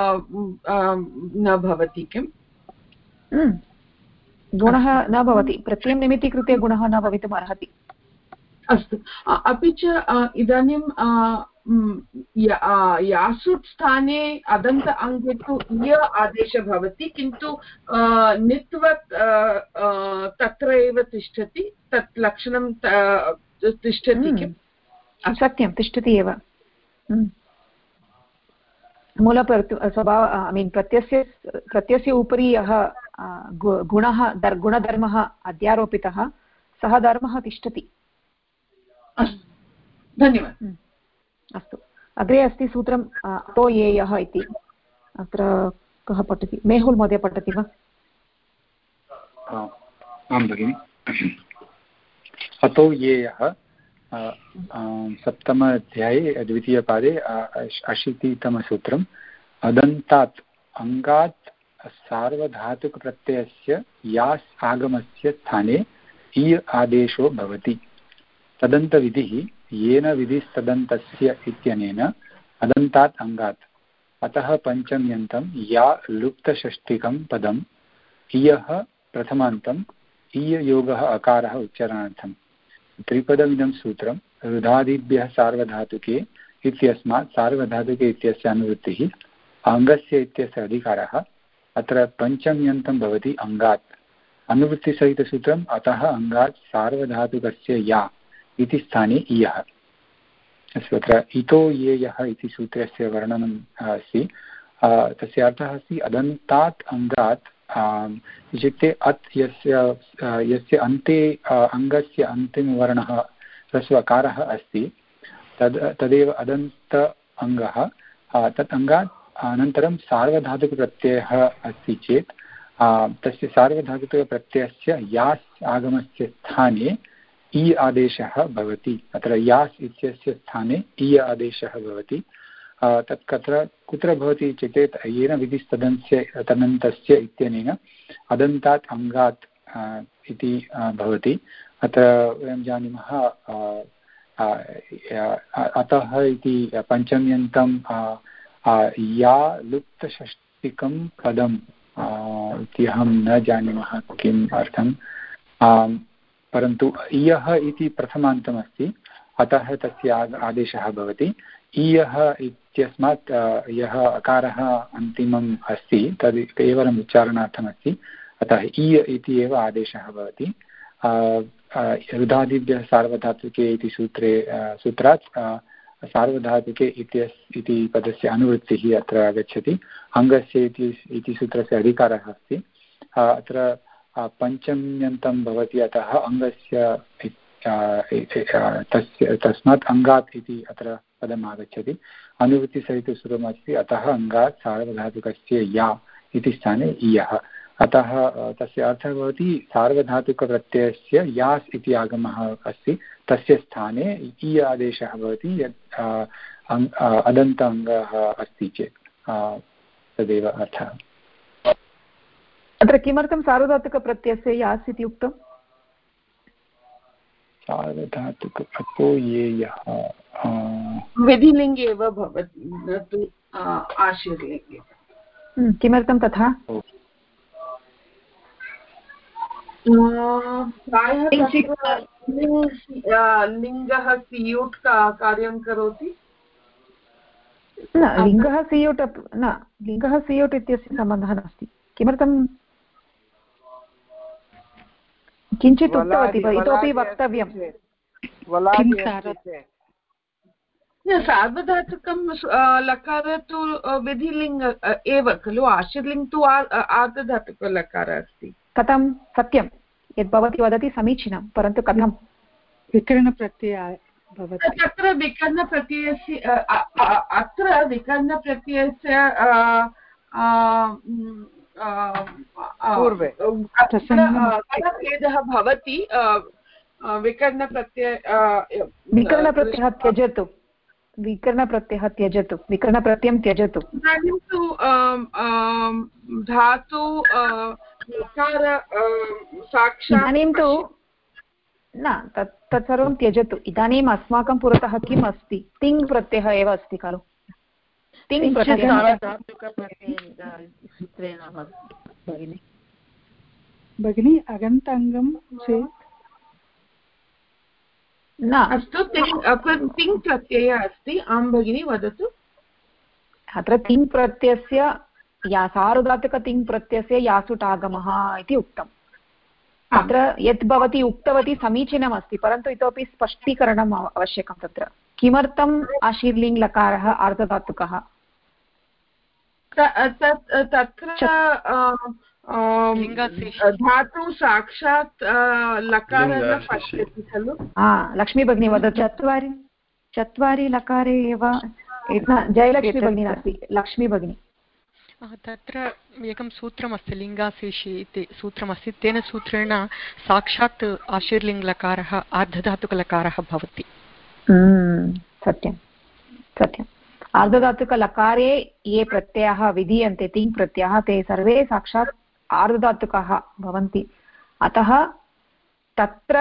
न भवति किम् गुणः न भवति प्रत्ययं निमित्तीकृत्य गुणः न भवितुम् अर्हति अस्तु अपि च इदानीं यासुट् स्थाने अदन्त अङ्गे तु य आदेशः भवति किन्तु नित्वत् तत्र एव तिष्ठति तत् लक्षणं तिष्ठति किम् सत्यं तिष्ठति एव मूलस्वभाव ऐ मीन् प्रत्ययस्य उपरि यः गुणः गुणधर्मः अध्यारोपितः सः धर्मः तिष्ठति धन्यवादः अस्तु अग्रे अस्ति सूत्रम् अतो येयः इति अत्र कः पठति मेहुल् महोदय पठति वा आं भगिनि अतो येयः सप्तमाध्याये द्वितीयपादे 80तमसूत्रम् अदन्तात् अङ्गात् सार्वधातुकप्रत्ययस्य यास् आगमस्य स्थाने इ आदेशो भवति तदन्तविधिः येन विधिस्तदन्तस्य इत्यनेन अदन्तात् अङ्गात् अतः पञ्चम्यन्तं या लुप्तषष्टिकं पदम् इयः प्रथमान्तम् इययोगः अकारः उच्चारणार्थम् त्रिपदमिदं सूत्रं रुधादिभ्यः सार्वधातुके इत्यस्मात् सार्वधातुके इत्यस्य अनुवृत्तिः अङ्गस्य इत्यस्य अधिकारः अत्र पञ्चम्यन्तं भवति अङ्गात् अनुवृत्तिसहितसूत्रम् अतः अङ्गात् सार्वधातुकस्य या इति स्थाने इयः अस्तु अत्र इतो येयः इति सूत्रस्य वर्णनम् अस्ति तस्य अर्थः अस्ति अदन्तात् अङ्गात् इत्युक्ते अत् यस्य अन्ते अङ्गस्य अन्तिमवर्णः ह्रस्वकारः अस्ति तदेव अदन्त अङ्गः तत् अङ्गात् अनन्तरं सार्वधातुकप्रत्ययः अस्ति चेत् तस्य सार्वधातुकप्रत्ययस्य यास् आगमस्य स्थाने इ आदेशः भवति अत्र यास् इत्यस्य स्थाने इ आदेशः भवति तत् कुत्र भवति चेत् येन विधिस्तदन्तस्य तदन्तस्य इत्यनेन अदन्तात् अङ्गात् इति भवति अत्र वयं जानीमः अतः इति पञ्चम्यन्तं या लुप्तषष्टिकं पदम् इति अहं न जानीमः किम् अर्थं परन्तु इयः इति प्रथमान्तमस्ति अतः तस्य आदेशः भवति इयः इत्यस्मात् यः अकारः अन्तिमम् अस्ति तद् केवलम् उच्चारणार्थमस्ति अतः इय इति एव आदेशः भवति रुधादिभ्यः सार्वधातुके इति सूत्रात् सार्वधातुके इति पदस्य अनुवृत्तिः अत्र आगच्छति अङ्गस्य इति सूत्रस्य अधिकारः अस्ति अत्र पञ्चम्यन्तं भवति अतः अङ्गस्य तस्मात् अङ्गात् इति अत्र पदम् आगच्छति अनुवृत्तिसहितसूत्रमस्ति अतः अङ्गात् सार्वधातुकस्य या इति स्थाने इयः अतः तस्य अर्थः भवति सार्वधातुकप्रत्ययस्य यास् इति आगमः अस्ति तस्य स्थाने इ आदेशः भवति यत् अदन्त अङ्गः अस्ति चेत् तदेव अर्थः अत्र किमर्थं सार्वधातुकप्रत्ययस्य यास् इति उक्तम् सार्वधातुक अतो येयः विधिलिङ्गे एव भवति न तु आशीर्लिङ्गे किमर्थं तथा प्रायः लिङ्गः सियुट् कार्यं करोति न लिङ्गः सियुट् न लिङ्गः सियुट् इत्यस्य सम्बन्धः नास्ति किमर्थं किञ्चित् उक्तवती इतोपि वक्तव्यं सार्वधातुकं लकार तु विधिलिङ्ग एव खलु आशीर्लिङ्ग् तु आर्धधातुकलकार अस्ति कथं सत्यं यद् भवती वदति समीचीनं परन्तु कथं विकरणप्रत्यय भवति तत्र विकरणप्रत्ययस्य अत्र विकरणप्रत्ययस्य पूर्वे भेदः भवति विकरणप्रत्ययः त्यजतु विकरणप्रत्ययं त्यजतु इदानीं तु धातु साक्षात् इदानीं तु न तत्सर्वं त्यजतु इदानीम् अस्माकं पुरतः किम् अस्ति तिङ् प्रत्ययः एव अस्ति खलु तिङ् भगिनी अगन्ताङ्गं चेत् न अस्तु तिङ् प्रत्ययः अस्ति आं भगिनी वदतु अत्र तिङ् प्रत्ययस्य या सार्वधातुकतिङ् प्रत्ययस्य यासुटागमः इति उक्तम् अत्र यत् भवती उक्तवती समीचीनमस्ति परन्तु इतोपि स्पष्टीकरणम् आवश्यकं तत्र किमर्थम् आशीर्लिङ्ग् लकारः आर्धधातुकः तत्र धातु साक्षात् लकारः पश्यति खलु लक्ष्मी भगिनी वदतु चत्वारि लकारे एव जयलक्ष्मी भगिनी नास्ति लक्ष्मी भगिनी तत्र एकं सूत्रमस्ति लिङ्गाशेषे इति सूत्रमस्ति तेन सूत्रेण साक्षात् आशीर्लिङ्ग् लकारः आर्धधातुकलकारः भवति सत्यं सत्यम् आर्धधातुकलकारे ये प्रत्ययाः विधीयन्ते तिङ् प्रत्ययाः ते सर्वे साक्षात् आर्धधातुकाः भवन्ति अतः तत्र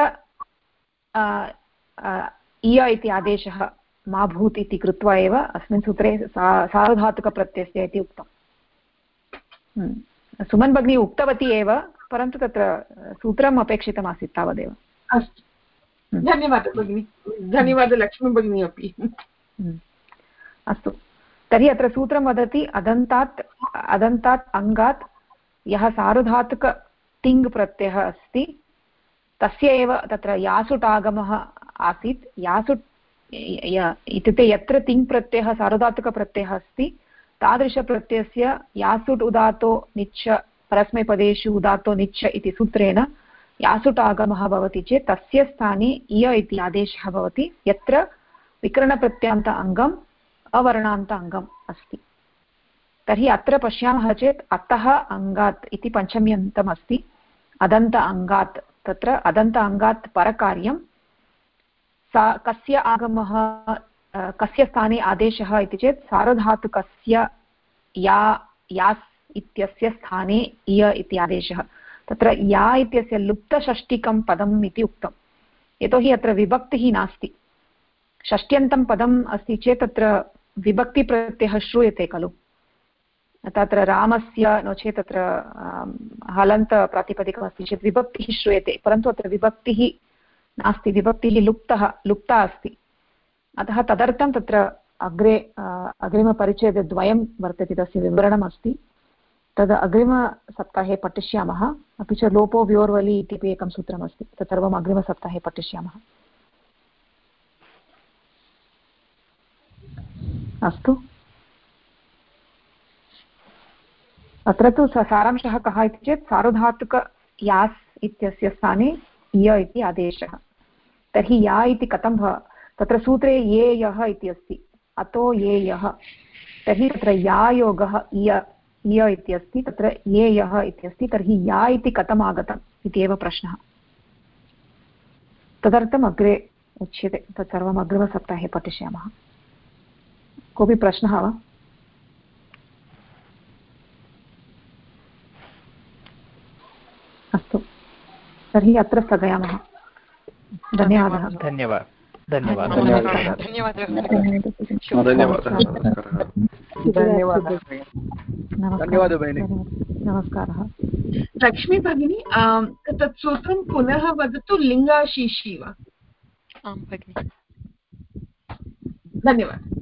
इय इति आदेशः मा भूत् इति कृत्वा एव अस्मिन् सूत्रे सार्वधातुकप्रत्ययस्य इति उक्तम् सुमन् भगिनी उक्तवती एव परन्तु तत्र सूत्रम् अपेक्षितमासीत् तावदेव अस्तु धन्यवादः भगिनी धन्यवादः लक्ष्मी भगिनी अपि अस्तु तर्हि अत्र सूत्रं वदति अदन्तात् अङ्गात् यः सार्वधातुक तिङ् प्रत्ययः अस्ति तस्य एव तत्र यासुटागमः आसीत् यासुट् इत्युक्ते यत्र तिङ् प्रत्ययः सार्वधातुकप्रत्ययः अस्ति तादृशप्रत्ययस्य यासुट् उदातो निच्छ परस्मैपदेषु उदातो निच्छ इति सूत्रेण यासुटागमः भवति चेत् तस्य स्थाने इय इति आदेशः भवति यत्र विकरणप्रत्यान्त अङ्गम् अवर्णान्त अङ्गम् अस्ति तर्हि अत्र पश्यामः चेत् अतः अङ्गात् इति पञ्चम्यन्तम् अस्ति अदन्त अङ्गात् तत्र अदन्त अङ्गात् परकार्यं कस्य आगमः कस्य स्थाने आदेशः इति चेत् सार्वधातुकस्य यास् इत्यस्य स्थाने इय इति आदेशः तत्र या इत्यस्य लुप्तषष्टिकं पदम् इति उक्तं यतोहि अत्र विभक्तिः नास्ति षष्ट्यन्तं पदम् अस्ति चेत् तत्र विभक्तिप्रत्ययः श्रूयते खलु तत्र रामस्य नो चेत् तत्र हलन्तप्रातिपदिकमस्ति चेत् विभक्तिः श्रूयते परन्तु अत्र विभक्तिः नास्ति विभक्तिः लुप्ता अस्ति अतः तदर्थं तत्र अग्रिमपरिच्छेदद्वयं वर्तते तस्य विवरणम् अस्ति तद् अग्रिमसप्ताहे पठिष्यामः अपि च लोपो व्योर्वलि इत्यपि एकं सूत्रमस्ति तत् सर्वम् अग्रिमसप्ताहे पठिष्यामः अस्तु अत्र तु सारांशः कः इति चेत् सार्वधातुक यास् इत्यस्य स्थाने इय इति आदेशः तर्हि या इति कथं तत्र सूत्रे ये यः इति अस्ति अतो ये यः तर्हि तत्र यायोगः इय इति अस्ति तत्र ये यः इति अस्ति तर्हि या इति कथम् आगतम् इति एव प्रश्नः तदर्थम् अग्रे उच्यते तत्सर्वम् अग्रिमसप्ताहे पठिष्यामः कोऽपि प्रश्नः वा अस्तु तर्हि अत्र स्थगयामः धन्यवादः नमस्कारः लक्ष्मी भगिनी तत् सूत्रं पुनः वदतु लिङ्गाशीषि वा आं भगिनि धन्यवादः